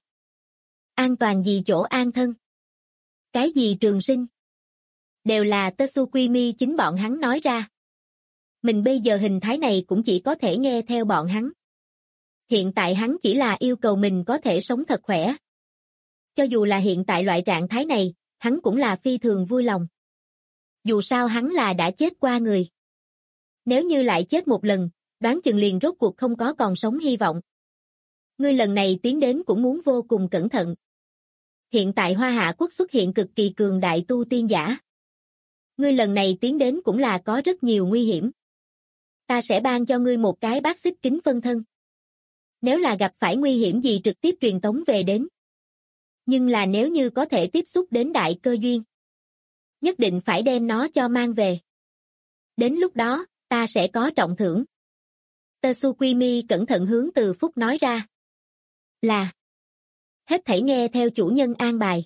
An toàn gì chỗ an thân. Cái gì trường sinh. Đều là Tsukimi chính bọn hắn nói ra. Mình bây giờ hình thái này cũng chỉ có thể nghe theo bọn hắn. Hiện tại hắn chỉ là yêu cầu mình có thể sống thật khỏe. Cho dù là hiện tại loại trạng thái này, hắn cũng là phi thường vui lòng. Dù sao hắn là đã chết qua người. Nếu như lại chết một lần, đoán chừng liền rốt cuộc không có còn sống hy vọng. Ngươi lần này tiến đến cũng muốn vô cùng cẩn thận. Hiện tại Hoa Hạ quốc xuất hiện cực kỳ cường đại tu tiên giả. Ngươi lần này tiến đến cũng là có rất nhiều nguy hiểm. Ta sẽ ban cho ngươi một cái bát xích kính phân thân. Nếu là gặp phải nguy hiểm gì trực tiếp truyền tống về đến. Nhưng là nếu như có thể tiếp xúc đến đại cơ duyên, nhất định phải đem nó cho mang về. Đến lúc đó, ta sẽ có trọng thưởng. Tsukimi cẩn thận hướng Từ Phúc nói ra. Là. Hết thảy nghe theo chủ nhân an bài.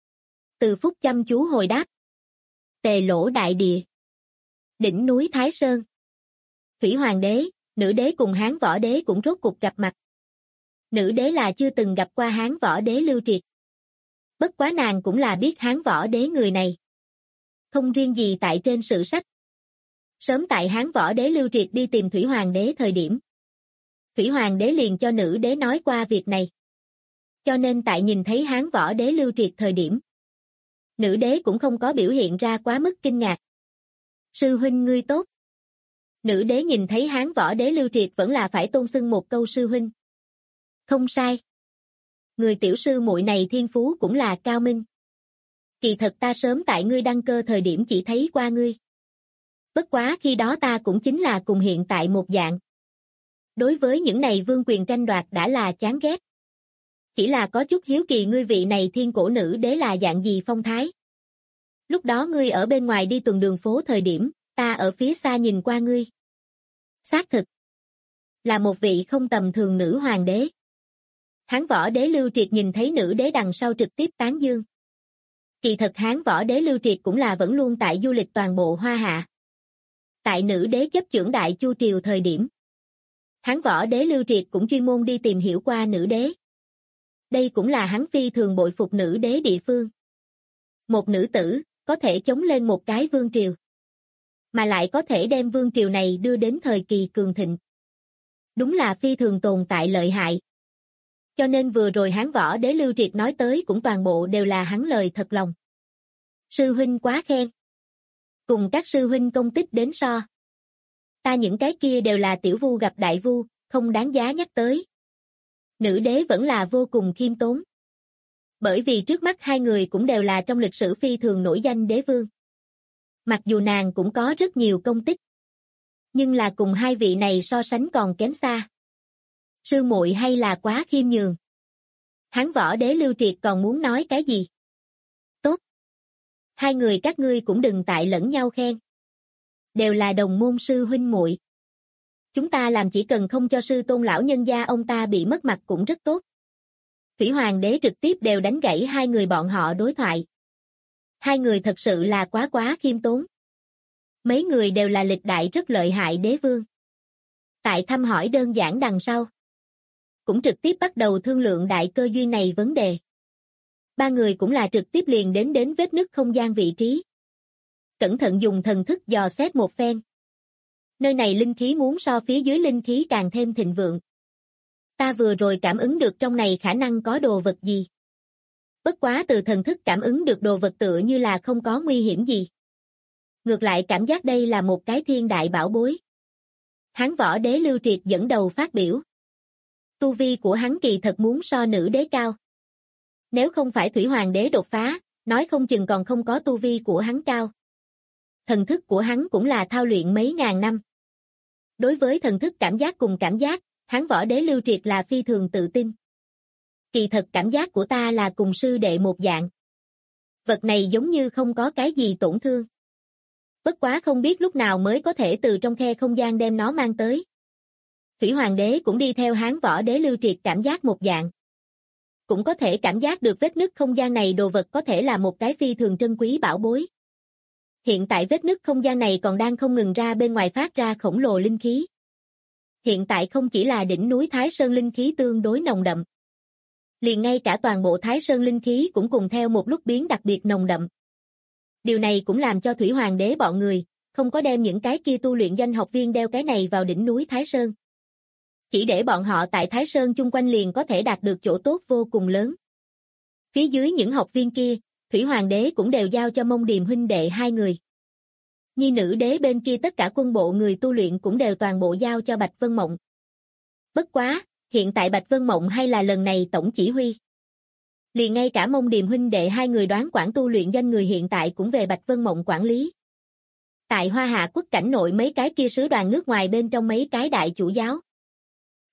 Từ Phúc chăm chú hồi đáp. Tề Lỗ đại địa. Đỉnh núi Thái Sơn. Thủy Hoàng đế, Nữ đế cùng Hán Võ đế cũng rốt cục gặp mặt. Nữ đế là chưa từng gặp qua Hán Võ đế Lưu Triệt. Bất quá nàng cũng là biết Hán Võ đế người này. Không riêng gì tại trên sử sách. Sớm tại Hán Võ đế Lưu Triệt đi tìm Thủy Hoàng đế thời điểm. Thủy Hoàng đế liền cho nữ đế nói qua việc này. Cho nên tại nhìn thấy Hán Võ đế Lưu Triệt thời điểm. Nữ đế cũng không có biểu hiện ra quá mức kinh ngạc. Sư huynh ngươi tốt. Nữ đế nhìn thấy Hán Võ đế Lưu Triệt vẫn là phải tôn xưng một câu sư huynh. Không sai. Người tiểu sư muội này thiên phú cũng là cao minh. Kỳ thật ta sớm tại ngươi đăng cơ thời điểm chỉ thấy qua ngươi. Bất quá khi đó ta cũng chính là cùng hiện tại một dạng. Đối với những này vương quyền tranh đoạt đã là chán ghét. Chỉ là có chút hiếu kỳ ngươi vị này thiên cổ nữ đế là dạng gì phong thái. Lúc đó ngươi ở bên ngoài đi tuần đường phố thời điểm, ta ở phía xa nhìn qua ngươi. Xác thực. Là một vị không tầm thường nữ hoàng đế. Hán Võ đế Lưu Triệt nhìn thấy nữ đế đằng sau trực tiếp tán dương. Kỳ thật Hán Võ đế Lưu Triệt cũng là vẫn luôn tại du lịch toàn bộ Hoa Hạ. Tại nữ đế chấp chưởng Đại Chu triều thời điểm. Hán Võ đế Lưu Triệt cũng chuyên môn đi tìm hiểu qua nữ đế. Đây cũng là hắn phi thường bội phục nữ đế địa phương. Một nữ tử, có thể chống lên một cái vương triều. Mà lại có thể đem vương triều này đưa đến thời kỳ cường thịnh. Đúng là phi thường tồn tại lợi hại. Cho nên vừa rồi Hán Võ đế Lưu Triệt nói tới cũng toàn bộ đều là hắn lời thật lòng. Sư huynh quá khen. Cùng các sư huynh công tích đến so. Ta những cái kia đều là tiểu vu gặp đại vu, không đáng giá nhắc tới. Nữ đế vẫn là vô cùng khiêm tốn. Bởi vì trước mắt hai người cũng đều là trong lịch sử phi thường nổi danh đế vương. Mặc dù nàng cũng có rất nhiều công tích. Nhưng là cùng hai vị này so sánh còn kém xa. Sư muội hay là quá khiêm nhường. Hán Võ đế Lưu Triệt còn muốn nói cái gì? Tốt. Hai người các ngươi cũng đừng tại lẫn nhau khen. Đều là đồng môn sư huynh muội. Chúng ta làm chỉ cần không cho sư tôn lão nhân gia ông ta bị mất mặt cũng rất tốt. Thủy Hoàng đế trực tiếp đều đánh gãy hai người bọn họ đối thoại. Hai người thật sự là quá khiêm tốn. Mấy người đều là lịch đại rất lợi hại đế vương. Tại thăm hỏi đơn giản đằng sau. Cũng trực tiếp bắt đầu thương lượng đại cơ duyên này vấn đề. Ba người cũng là trực tiếp liền đến vết nứt không gian vị trí. Cẩn thận dùng thần thức dò xét một phen. Nơi này linh khí muốn so phía dưới linh khí càng thêm thịnh vượng. Ta vừa rồi cảm ứng được trong này khả năng có đồ vật gì. Bất quá từ thần thức cảm ứng được đồ vật tựa như là không có nguy hiểm gì. Ngược lại cảm giác đây là một cái thiên đại bảo bối. Hán Võ đế Lưu Triệt dẫn đầu phát biểu. Tu vi của hắn kỳ thật muốn so nữ đế cao. Nếu không phải Thủy Hoàng đế đột phá, nói không chừng còn không có tu vi của hắn cao. Thần thức của hắn cũng là thao luyện mấy ngàn năm. Đối với thần thức cảm giác cùng cảm giác, Hán Võ đế Lưu Triệt là phi thường tự tin. Kỳ thật cảm giác của ta là cùng sư đệ một dạng. Vật này giống như không có cái gì tổn thương. Bất quá không biết lúc nào mới có thể từ trong khe không gian đem nó mang tới. Thủy Hoàng đế cũng đi theo Hán Võ đế Lưu Triệt cảm giác một dạng. Cũng có thể cảm giác được vết nứt không gian này đồ vật có thể là một cái phi thường trân quý bảo bối. Hiện tại vết nứt không gian này còn đang không ngừng ra bên ngoài phát ra khổng lồ linh khí. Hiện tại không chỉ là đỉnh núi Thái Sơn linh khí tương đối nồng đậm. Liền ngay cả toàn bộ Thái Sơn linh khí cũng cùng theo một lúc biến đặc biệt nồng đậm. Điều này cũng làm cho Thủy Hoàng đế bọn người, không có đem những cái kia tu luyện doanh học viên đeo cái này vào đỉnh núi Thái Sơn. Chỉ để bọn họ tại Thái Sơn chung quanh liền có thể đạt được chỗ tốt vô cùng lớn. Phía dưới những học viên kia, Thủy Hoàng đế cũng đều giao cho Mông Điềm huynh đệ hai người. Nhi nữ đế bên kia tất cả quân bộ người tu luyện cũng đều toàn bộ giao cho Bạch Vân Mộng. Bất quá, hiện tại Bạch Vân Mộng hay là lần này tổng chỉ huy. Liền ngay cả Mông Điềm huynh đệ hai người đoán quản tu luyện doanh người hiện tại cũng về Bạch Vân Mộng quản lý. Tại Hoa Hạ quốc cảnh nội mấy cái kia sứ đoàn nước ngoài bên trong mấy cái đại chủ giáo.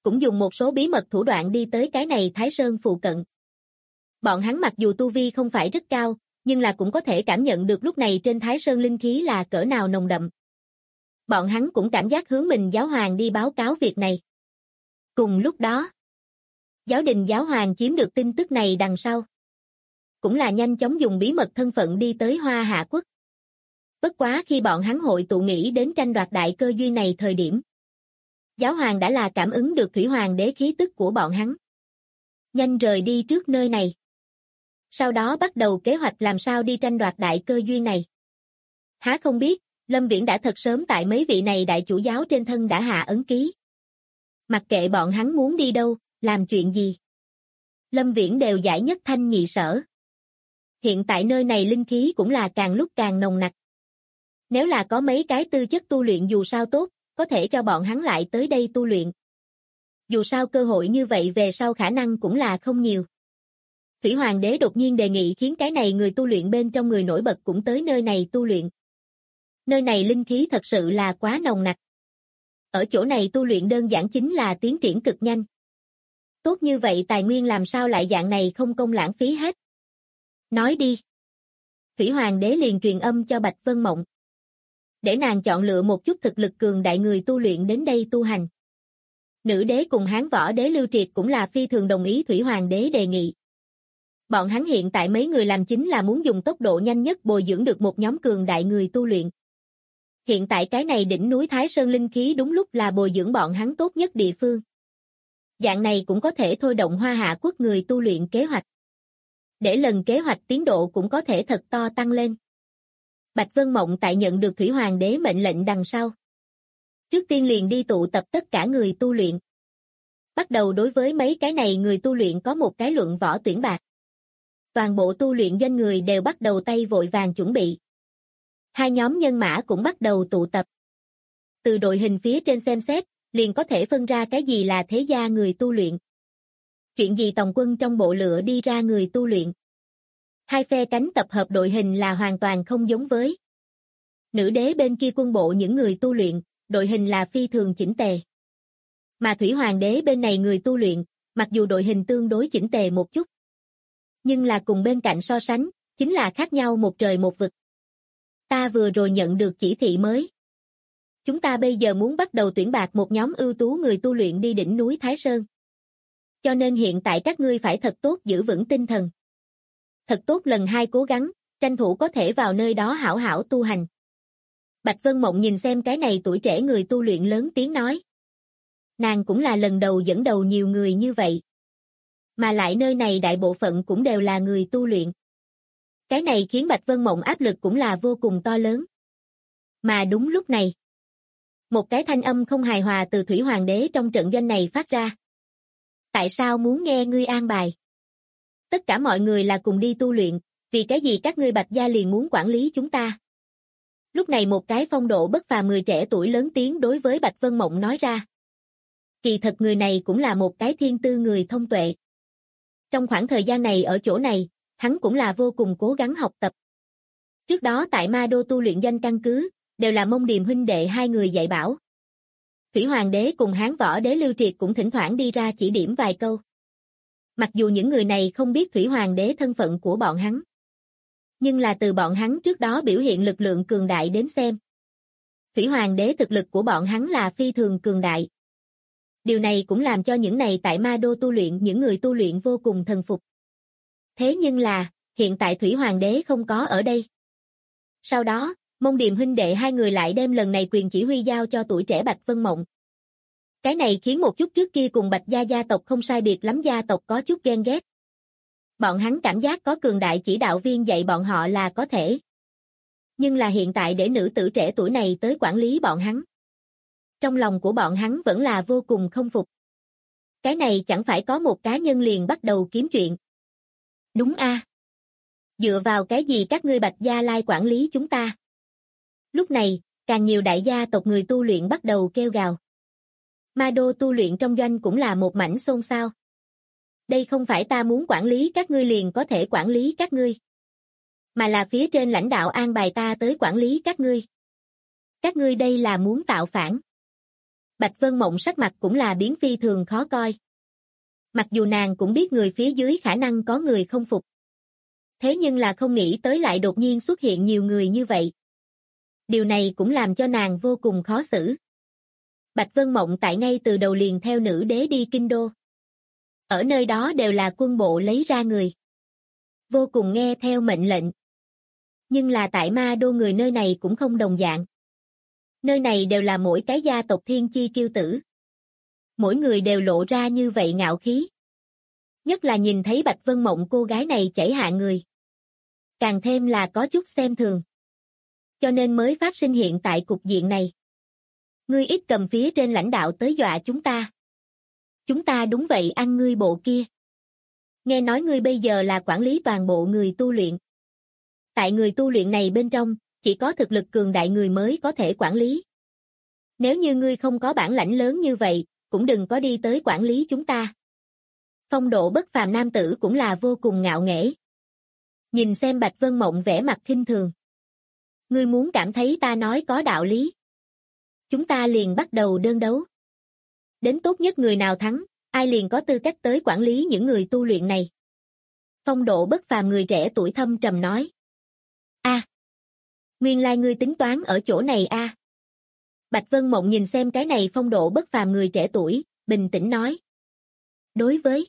cũng dùng một số bí mật thủ đoạn đi tới cái này Thái Sơn phụ cận. Bọn hắn mặc dù tu vi không phải rất cao, nhưng là cũng có thể cảm nhận được lúc này trên Thái Sơn linh khí là cỡ nào nồng đậm. Bọn hắn cũng cảm giác hướng mình giáo hoàng đi báo cáo việc này. Cùng lúc đó, giáo đình giáo hoàng chiếm được tin tức này đằng sau, cũng là nhanh chóng dùng bí mật thân phận đi tới Hoa Hạ Quốc. Bất quá khi bọn hắn hội tụ nghĩ đến tranh đoạt đại cơ duyên này thời điểm, giáo hoàng đã là cảm ứng được Thủy Hoàng đế khí tức của bọn hắn. Nhanh rời đi trước nơi này. Sau đó bắt đầu kế hoạch làm sao đi tranh đoạt đại cơ duyên này. Há không biết, Lâm Viễn đã thật sớm tại mấy vị này đại chủ giáo trên thân đã hạ ấn ký. Mặc kệ bọn hắn muốn đi đâu, làm chuyện gì, Lâm Viễn đều giải nhất thanh nhị sở. Hiện tại nơi này linh khí cũng là càng lúc càng nồng nặc. Nếu là có mấy cái tư chất tu luyện dù sao tốt, có thể cho bọn hắn lại tới đây tu luyện. Dù sao cơ hội như vậy về sau khả năng cũng là không nhiều. Thủy Hoàng đế đột nhiên đề nghị khiến cái này người tu luyện bên trong người nổi bật cũng tới nơi này tu luyện. Nơi này linh khí thật sự là quá nồng nặc. Ở chỗ này tu luyện đơn giản chính là tiến triển cực nhanh. Tốt như vậy tài nguyên làm sao lại dạng này không công lãng phí hết. Nói đi. Thủy Hoàng đế liền truyền âm cho Bạch Vân Mộng, để nàng chọn lựa một chút thực lực cường đại người tu luyện đến đây tu hành. Nữ đế cùng Hán Võ đế Lưu Triệt cũng là phi thường đồng ý Thủy Hoàng đế đề nghị. Bọn hắn hiện tại mấy người làm chính là muốn dùng tốc độ nhanh nhất bồi dưỡng được một nhóm cường đại người tu luyện. Hiện tại cái này đỉnh núi Thái Sơn linh khí đúng lúc là bồi dưỡng bọn hắn tốt nhất địa phương. Dạng này cũng có thể thôi động Hoa Hạ Quốc người tu luyện kế hoạch. Để lần kế hoạch tiến độ cũng có thể thật to tăng lên. Bạch Vân Mộng tại nhận được Thủy Hoàng đế mệnh lệnh đằng sau, trước tiên liền đi tụ tập tất cả người tu luyện. Bắt đầu đối với mấy cái này người tu luyện có một cái luận võ tuyển bạt. Toàn bộ tu luyện doanh người đều bắt đầu tay vội vàng chuẩn bị. Hai nhóm nhân mã cũng bắt đầu tụ tập. Từ đội hình phía trên xem xét, liền có thể phân ra cái gì là thế gia người tu luyện. Chuyện gì tòng quân trong bộ lựa đi ra người tu luyện. Hai phe cánh tập hợp đội hình là hoàn toàn không giống với. Nữ đế bên kia quân bộ những người tu luyện, đội hình là phi thường chỉnh tề. Mà Thủy Hoàng đế bên này người tu luyện, mặc dù đội hình tương đối chỉnh tề một chút, nhưng là cùng bên cạnh so sánh, chính là khác nhau một trời một vực. Ta vừa rồi nhận được chỉ thị mới. Chúng ta bây giờ muốn bắt đầu tuyển bạt một nhóm ưu tú người tu luyện đi đỉnh núi Thái Sơn. Cho nên hiện tại các ngươi phải thật tốt giữ vững tinh thần. Thật tốt lần hai cố gắng, tranh thủ có thể vào nơi đó hảo hảo tu hành. Bạch Vân Mộng nhìn xem cái này tuổi trẻ người tu luyện lớn tiếng nói. Nàng cũng là lần đầu dẫn đầu nhiều người như vậy. Mà lại nơi này đại bộ phận cũng đều là người tu luyện. Cái này khiến Bạch Vân Mộng áp lực cũng là vô cùng to lớn. Mà đúng lúc này, một cái thanh âm không hài hòa từ Thủy Hoàng đế trong trận doanh này phát ra. Tại sao muốn nghe ngươi an bài? Tất cả mọi người là cùng đi tu luyện, vì cái gì các ngươi Bạch gia liền muốn quản lý chúng ta? Lúc này một cái phong độ bất phàm người trẻ tuổi lớn tiếng đối với Bạch Vân Mộng nói ra. Kỳ thật người này cũng là một cái thiên tư người thông tuệ. Trong khoảng thời gian này ở chỗ này, hắn cũng là vô cùng cố gắng học tập. Trước đó tại Ma Đô tu luyện doanh căn cứ, đều là Mông Điềm huynh đệ hai người dạy bảo. Thủy Hoàng đế cùng Hán Võ đế Lưu Triệt cũng thỉnh thoảng đi ra chỉ điểm vài câu. Mặc dù những người này không biết Thủy Hoàng đế thân phận của bọn hắn, nhưng là từ bọn hắn trước đó biểu hiện lực lượng cường đại đến xem, Thủy Hoàng đế thực lực của bọn hắn là phi thường cường đại. Điều này cũng làm cho những này tại Ma Đô tu luyện những người tu luyện vô cùng thần phục. Thế nhưng là, hiện tại Thủy Hoàng đế không có ở đây. Sau đó, Mông Điềm huynh đệ hai người lại đem lần này quyền chỉ huy giao cho tuổi trẻ Bạch Vân Mộng. Cái này khiến một chút trước kia cùng Bạch gia gia tộc không sai biệt lắm gia tộc có chút ghen ghét. Bọn hắn cảm giác có cường đại chỉ đạo viên dạy bọn họ là có thể. Nhưng là hiện tại để nữ tử trẻ tuổi này tới quản lý bọn hắn. Trong lòng của bọn hắn vẫn là vô cùng không phục. Cái này chẳng phải có một cá nhân liền bắt đầu kiếm chuyện. Đúng a. Dựa vào cái gì các ngươi Bạch gia lai quản lý chúng ta? Lúc này, càng nhiều đại gia tộc người tu luyện bắt đầu kêu gào. Ma Đô tu luyện trong doanh cũng là một mảnh xôn xao. Đây không phải ta muốn quản lý các ngươi liền có thể quản lý các ngươi. Mà là phía trên lãnh đạo an bài ta tới quản lý các ngươi. Các ngươi đây là muốn tạo phản. Bạch Vân Mộng sắc mặt cũng là biến phi thường khó coi. Mặc dù nàng cũng biết người phía dưới khả năng có người không phục. Thế nhưng là không nghĩ tới lại đột nhiên xuất hiện nhiều người như vậy. Điều này cũng làm cho nàng vô cùng khó xử. Bạch Vân Mộng tại ngay từ đầu liền theo nữ đế đi kinh đô. Ở nơi đó đều là quân bộ lấy ra người. Vô cùng nghe theo mệnh lệnh. Nhưng là tại Ma Đô người nơi này cũng không đồng dạng. Nơi này đều là mỗi cái gia tộc thiên chi kiêu tử. Mỗi người đều lộ ra như vậy ngạo khí. Nhất là nhìn thấy Bạch Vân Mộng cô gái này chảy hạ người. Càng thêm là có chút xem thường. Cho nên mới phát sinh hiện tại cục diện này. Ngươi ít cầm phía trên lãnh đạo tới dọa chúng ta. Chúng ta đúng vậy ăn ngươi bộ kia. Nghe nói ngươi bây giờ là quản lý toàn bộ người tu luyện. Tại người tu luyện này bên trong, chỉ có thực lực cường đại người mới có thể quản lý. Nếu như ngươi không có bản lãnh lớn như vậy, cũng đừng có đi tới quản lý chúng ta. Phong độ bất phàm nam tử cũng là vô cùng ngạo nghễ. Nhìn xem Bạch Vân Mộng vẻ mặt khinh thường. Ngươi muốn cảm thấy ta nói có đạo lý. Chúng ta liền bắt đầu đơn đấu. Đến tốt nhất người nào thắng, ai liền có tư cách tới quản lý những người tu luyện này. Phong độ bất phàm người trẻ tuổi thâm trầm nói. Nguyên lai ngươi tính toán ở chỗ này a. Bạch Vân Mộng nhìn xem cái này phong độ bất phàm người trẻ tuổi, bình tĩnh nói. Đối với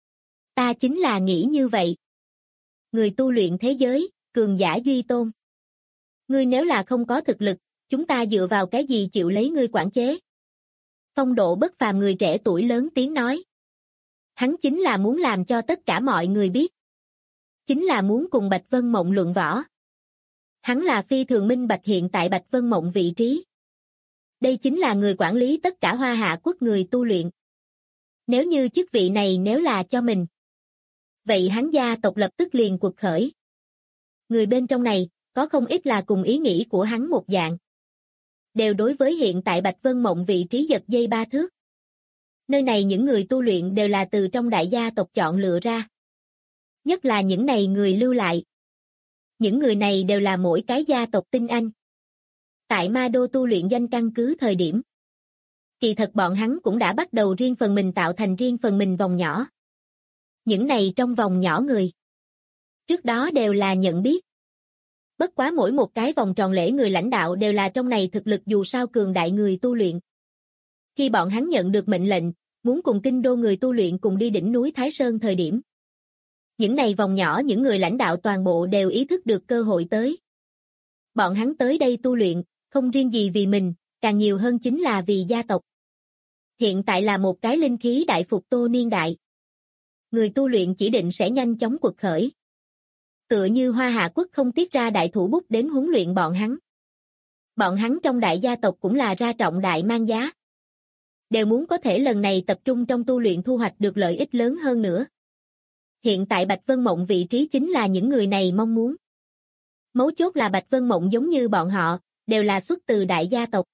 ta chính là nghĩ như vậy. Người tu luyện thế giới, cường giả duy tôn. Ngươi nếu là không có thực lực, chúng ta dựa vào cái gì chịu lấy ngươi quản chế? Phong độ bất phàm người trẻ tuổi lớn tiếng nói. Hắn chính là muốn làm cho tất cả mọi người biết. Chính là muốn cùng Bạch Vân Mộng luận võ. Hắn là phi thường minh bạch hiện tại Bạch Vân Mộng vị trí. Đây chính là người quản lý tất cả Hoa Hạ quốc người tu luyện. Nếu như chức vị này nếu là cho mình, vậy hắn gia tộc lập tức liền quật khởi. Người bên trong này, có không ít là cùng ý nghĩ của hắn một dạng. Đều đối với hiện tại Bạch Vân Mộng vị trí giật dây ba thước. Nơi này những người tu luyện đều là từ trong đại gia tộc chọn lựa ra. Nhất là những này người lưu lại. Những người này đều là mỗi cái gia tộc tinh anh. Tại Ma Đô tu luyện danh căn cứ thời điểm. Kỳ thật bọn hắn cũng đã bắt đầu riêng phần mình tạo thành riêng phần mình vòng nhỏ. Những này trong vòng nhỏ người. Trước đó đều là nhận biết. Bất quá mỗi một cái vòng tròn lễ người lãnh đạo đều là trong này thực lực dù sao cường đại người tu luyện. Khi bọn hắn nhận được mệnh lệnh, muốn cùng kinh đô người tu luyện cùng đi đỉnh núi Thái Sơn thời điểm. Những này vòng nhỏ những người lãnh đạo toàn bộ đều ý thức được cơ hội tới. Bọn hắn tới đây tu luyện, không riêng gì vì mình, càng nhiều hơn chính là vì gia tộc. Hiện tại là một cái linh khí đại phục tô niên đại. Người tu luyện chỉ định sẽ nhanh chóng quật khởi. Tựa như Hoa Hạ quốc không tiết ra đại thủ bút đến huấn luyện bọn hắn. Bọn hắn trong đại gia tộc cũng là ra trọng đại mang giá. Đều muốn có thể lần này tập trung trong tu luyện thu hoạch được lợi ích lớn hơn nữa. Hiện tại Bạch Vân Mộng vị trí chính là những người này mong muốn. Mấu chốt là Bạch Vân Mộng giống như bọn họ, đều là xuất từ đại gia tộc.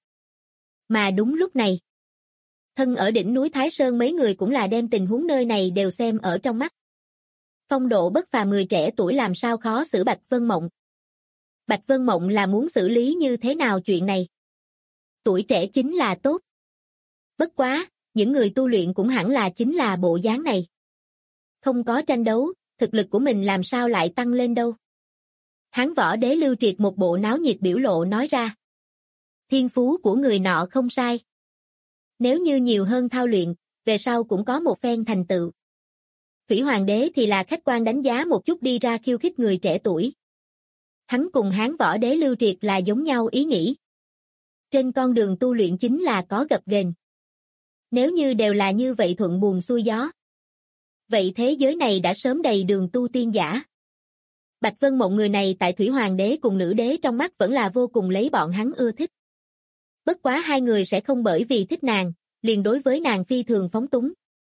Mà đúng lúc này, thân ở đỉnh núi Thái Sơn mấy người cũng là đem tình huống nơi này đều xem ở trong mắt. Phong độ bất phàm người trẻ tuổi làm sao khó xử Bạch Vân Mộng. Bạch Vân Mộng là muốn xử lý như thế nào chuyện này. Tuổi trẻ chính là tốt. Bất quá, những người tu luyện cũng hẳn là chính là bộ dáng này. Không có tranh đấu, thực lực của mình làm sao lại tăng lên đâu. Hán võ đế Lưu Triệt một bộ náo nhiệt biểu lộ nói ra. Thiên phú của người nọ không sai. Nếu như nhiều hơn thao luyện, về sau cũng có một phen thành tựu. Thủy Hoàng đế thì là khách quan đánh giá một chút đi ra khiêu khích người trẻ tuổi. Hắn cùng Hán võ đế Lưu Triệt là giống nhau ý nghĩ. Trên con đường tu luyện chính là có gập ghềnh. Nếu như đều là như vậy thuận buồm xuôi gió. Vậy thế giới này đã sớm đầy đường tu tiên giả. Bạch Vân Mộng người này tại Thủy Hoàng đế cùng nữ đế trong mắt vẫn là vô cùng lấy bọn hắn ưa thích. Bất quá hai người sẽ không bởi vì thích nàng, liền đối với nàng phi thường phóng túng.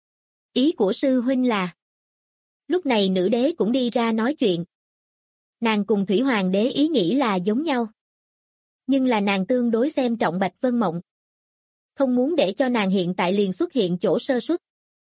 Ý của sư huynh là. Lúc này nữ đế cũng đi ra nói chuyện. Nàng cùng Thủy Hoàng đế ý nghĩ là giống nhau. Nhưng là nàng tương đối xem trọng Bạch Vân Mộng. Không muốn để cho nàng hiện tại liền xuất hiện chỗ sơ suất.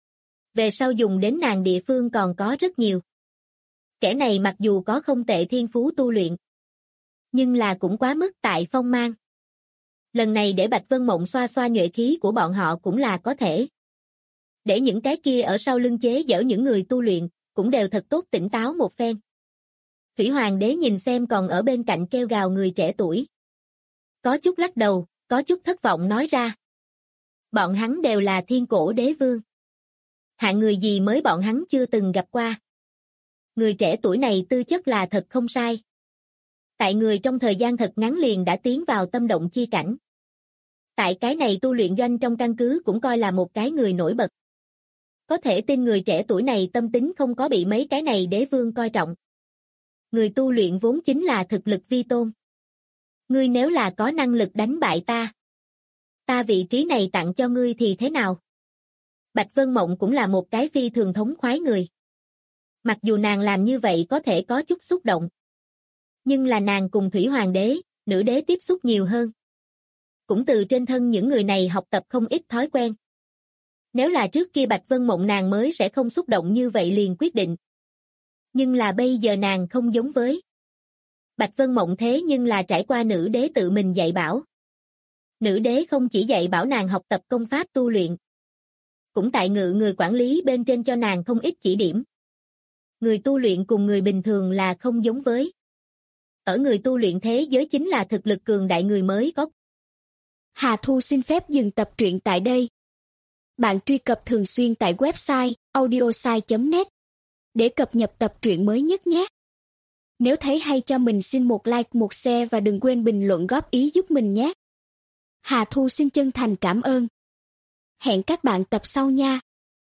Về sau dùng đến nàng địa phương còn có rất nhiều. Kẻ này mặc dù có không tệ thiên phú tu luyện. Nhưng là cũng quá mức tại phong mang. Lần này để Bạch Vân Mộng xoa xoa nhuệ khí của bọn họ cũng là có thể. Để những cái kia ở sau lưng chế giễu những người tu luyện, cũng đều thật tốt tỉnh táo một phen. Thủy Hoàng đế nhìn xem còn ở bên cạnh kêu gào người trẻ tuổi. Có chút lắc đầu, có chút thất vọng nói ra. Bọn hắn đều là thiên cổ đế vương. Hạng người gì mới bọn hắn chưa từng gặp qua. Người trẻ tuổi này tư chất là thật không sai. Tại người trong thời gian thật ngắn liền đã tiến vào tâm động chi cảnh. Tại cái này tu luyện doanh trong căn cứ cũng coi là một cái người nổi bật. Có thể tin người trẻ tuổi này tâm tính không có bị mấy cái này đế vương coi trọng. Người tu luyện vốn chính là thực lực vi tôn. Ngươi nếu là có năng lực đánh bại ta vị trí này tặng cho ngươi thì thế nào? Bạch Vân Mộng cũng là một cái phi thường thống khoái người. Mặc dù nàng làm như vậy có thể có chút xúc động. Nhưng là nàng cùng Thủy Hoàng đế, nữ đế tiếp xúc nhiều hơn. Cũng từ trên thân những người này học tập không ít thói quen. Nếu là trước kia Bạch Vân Mộng nàng mới sẽ không xúc động như vậy liền quyết định. Nhưng là bây giờ nàng không giống với. Bạch Vân Mộng thế nhưng là trải qua nữ đế tự mình dạy bảo. Nữ đế không chỉ dạy bảo nàng học tập công pháp tu luyện. Cũng tại ngự người quản lý bên trên cho nàng không ít chỉ điểm. Người tu luyện cùng người bình thường là không giống với. Ở người tu luyện thế giới chính là thực lực cường đại người mới có. Hà Thu xin phép dừng tập truyện tại đây. Bạn truy cập thường xuyên tại website audiosai.net để cập nhật tập truyện mới nhất nhé. Nếu thấy hay cho mình xin một like, một share và đừng quên bình luận góp ý giúp mình nhé. Hà Thu xin chân thành cảm ơn. Hẹn các bạn tập sau nha.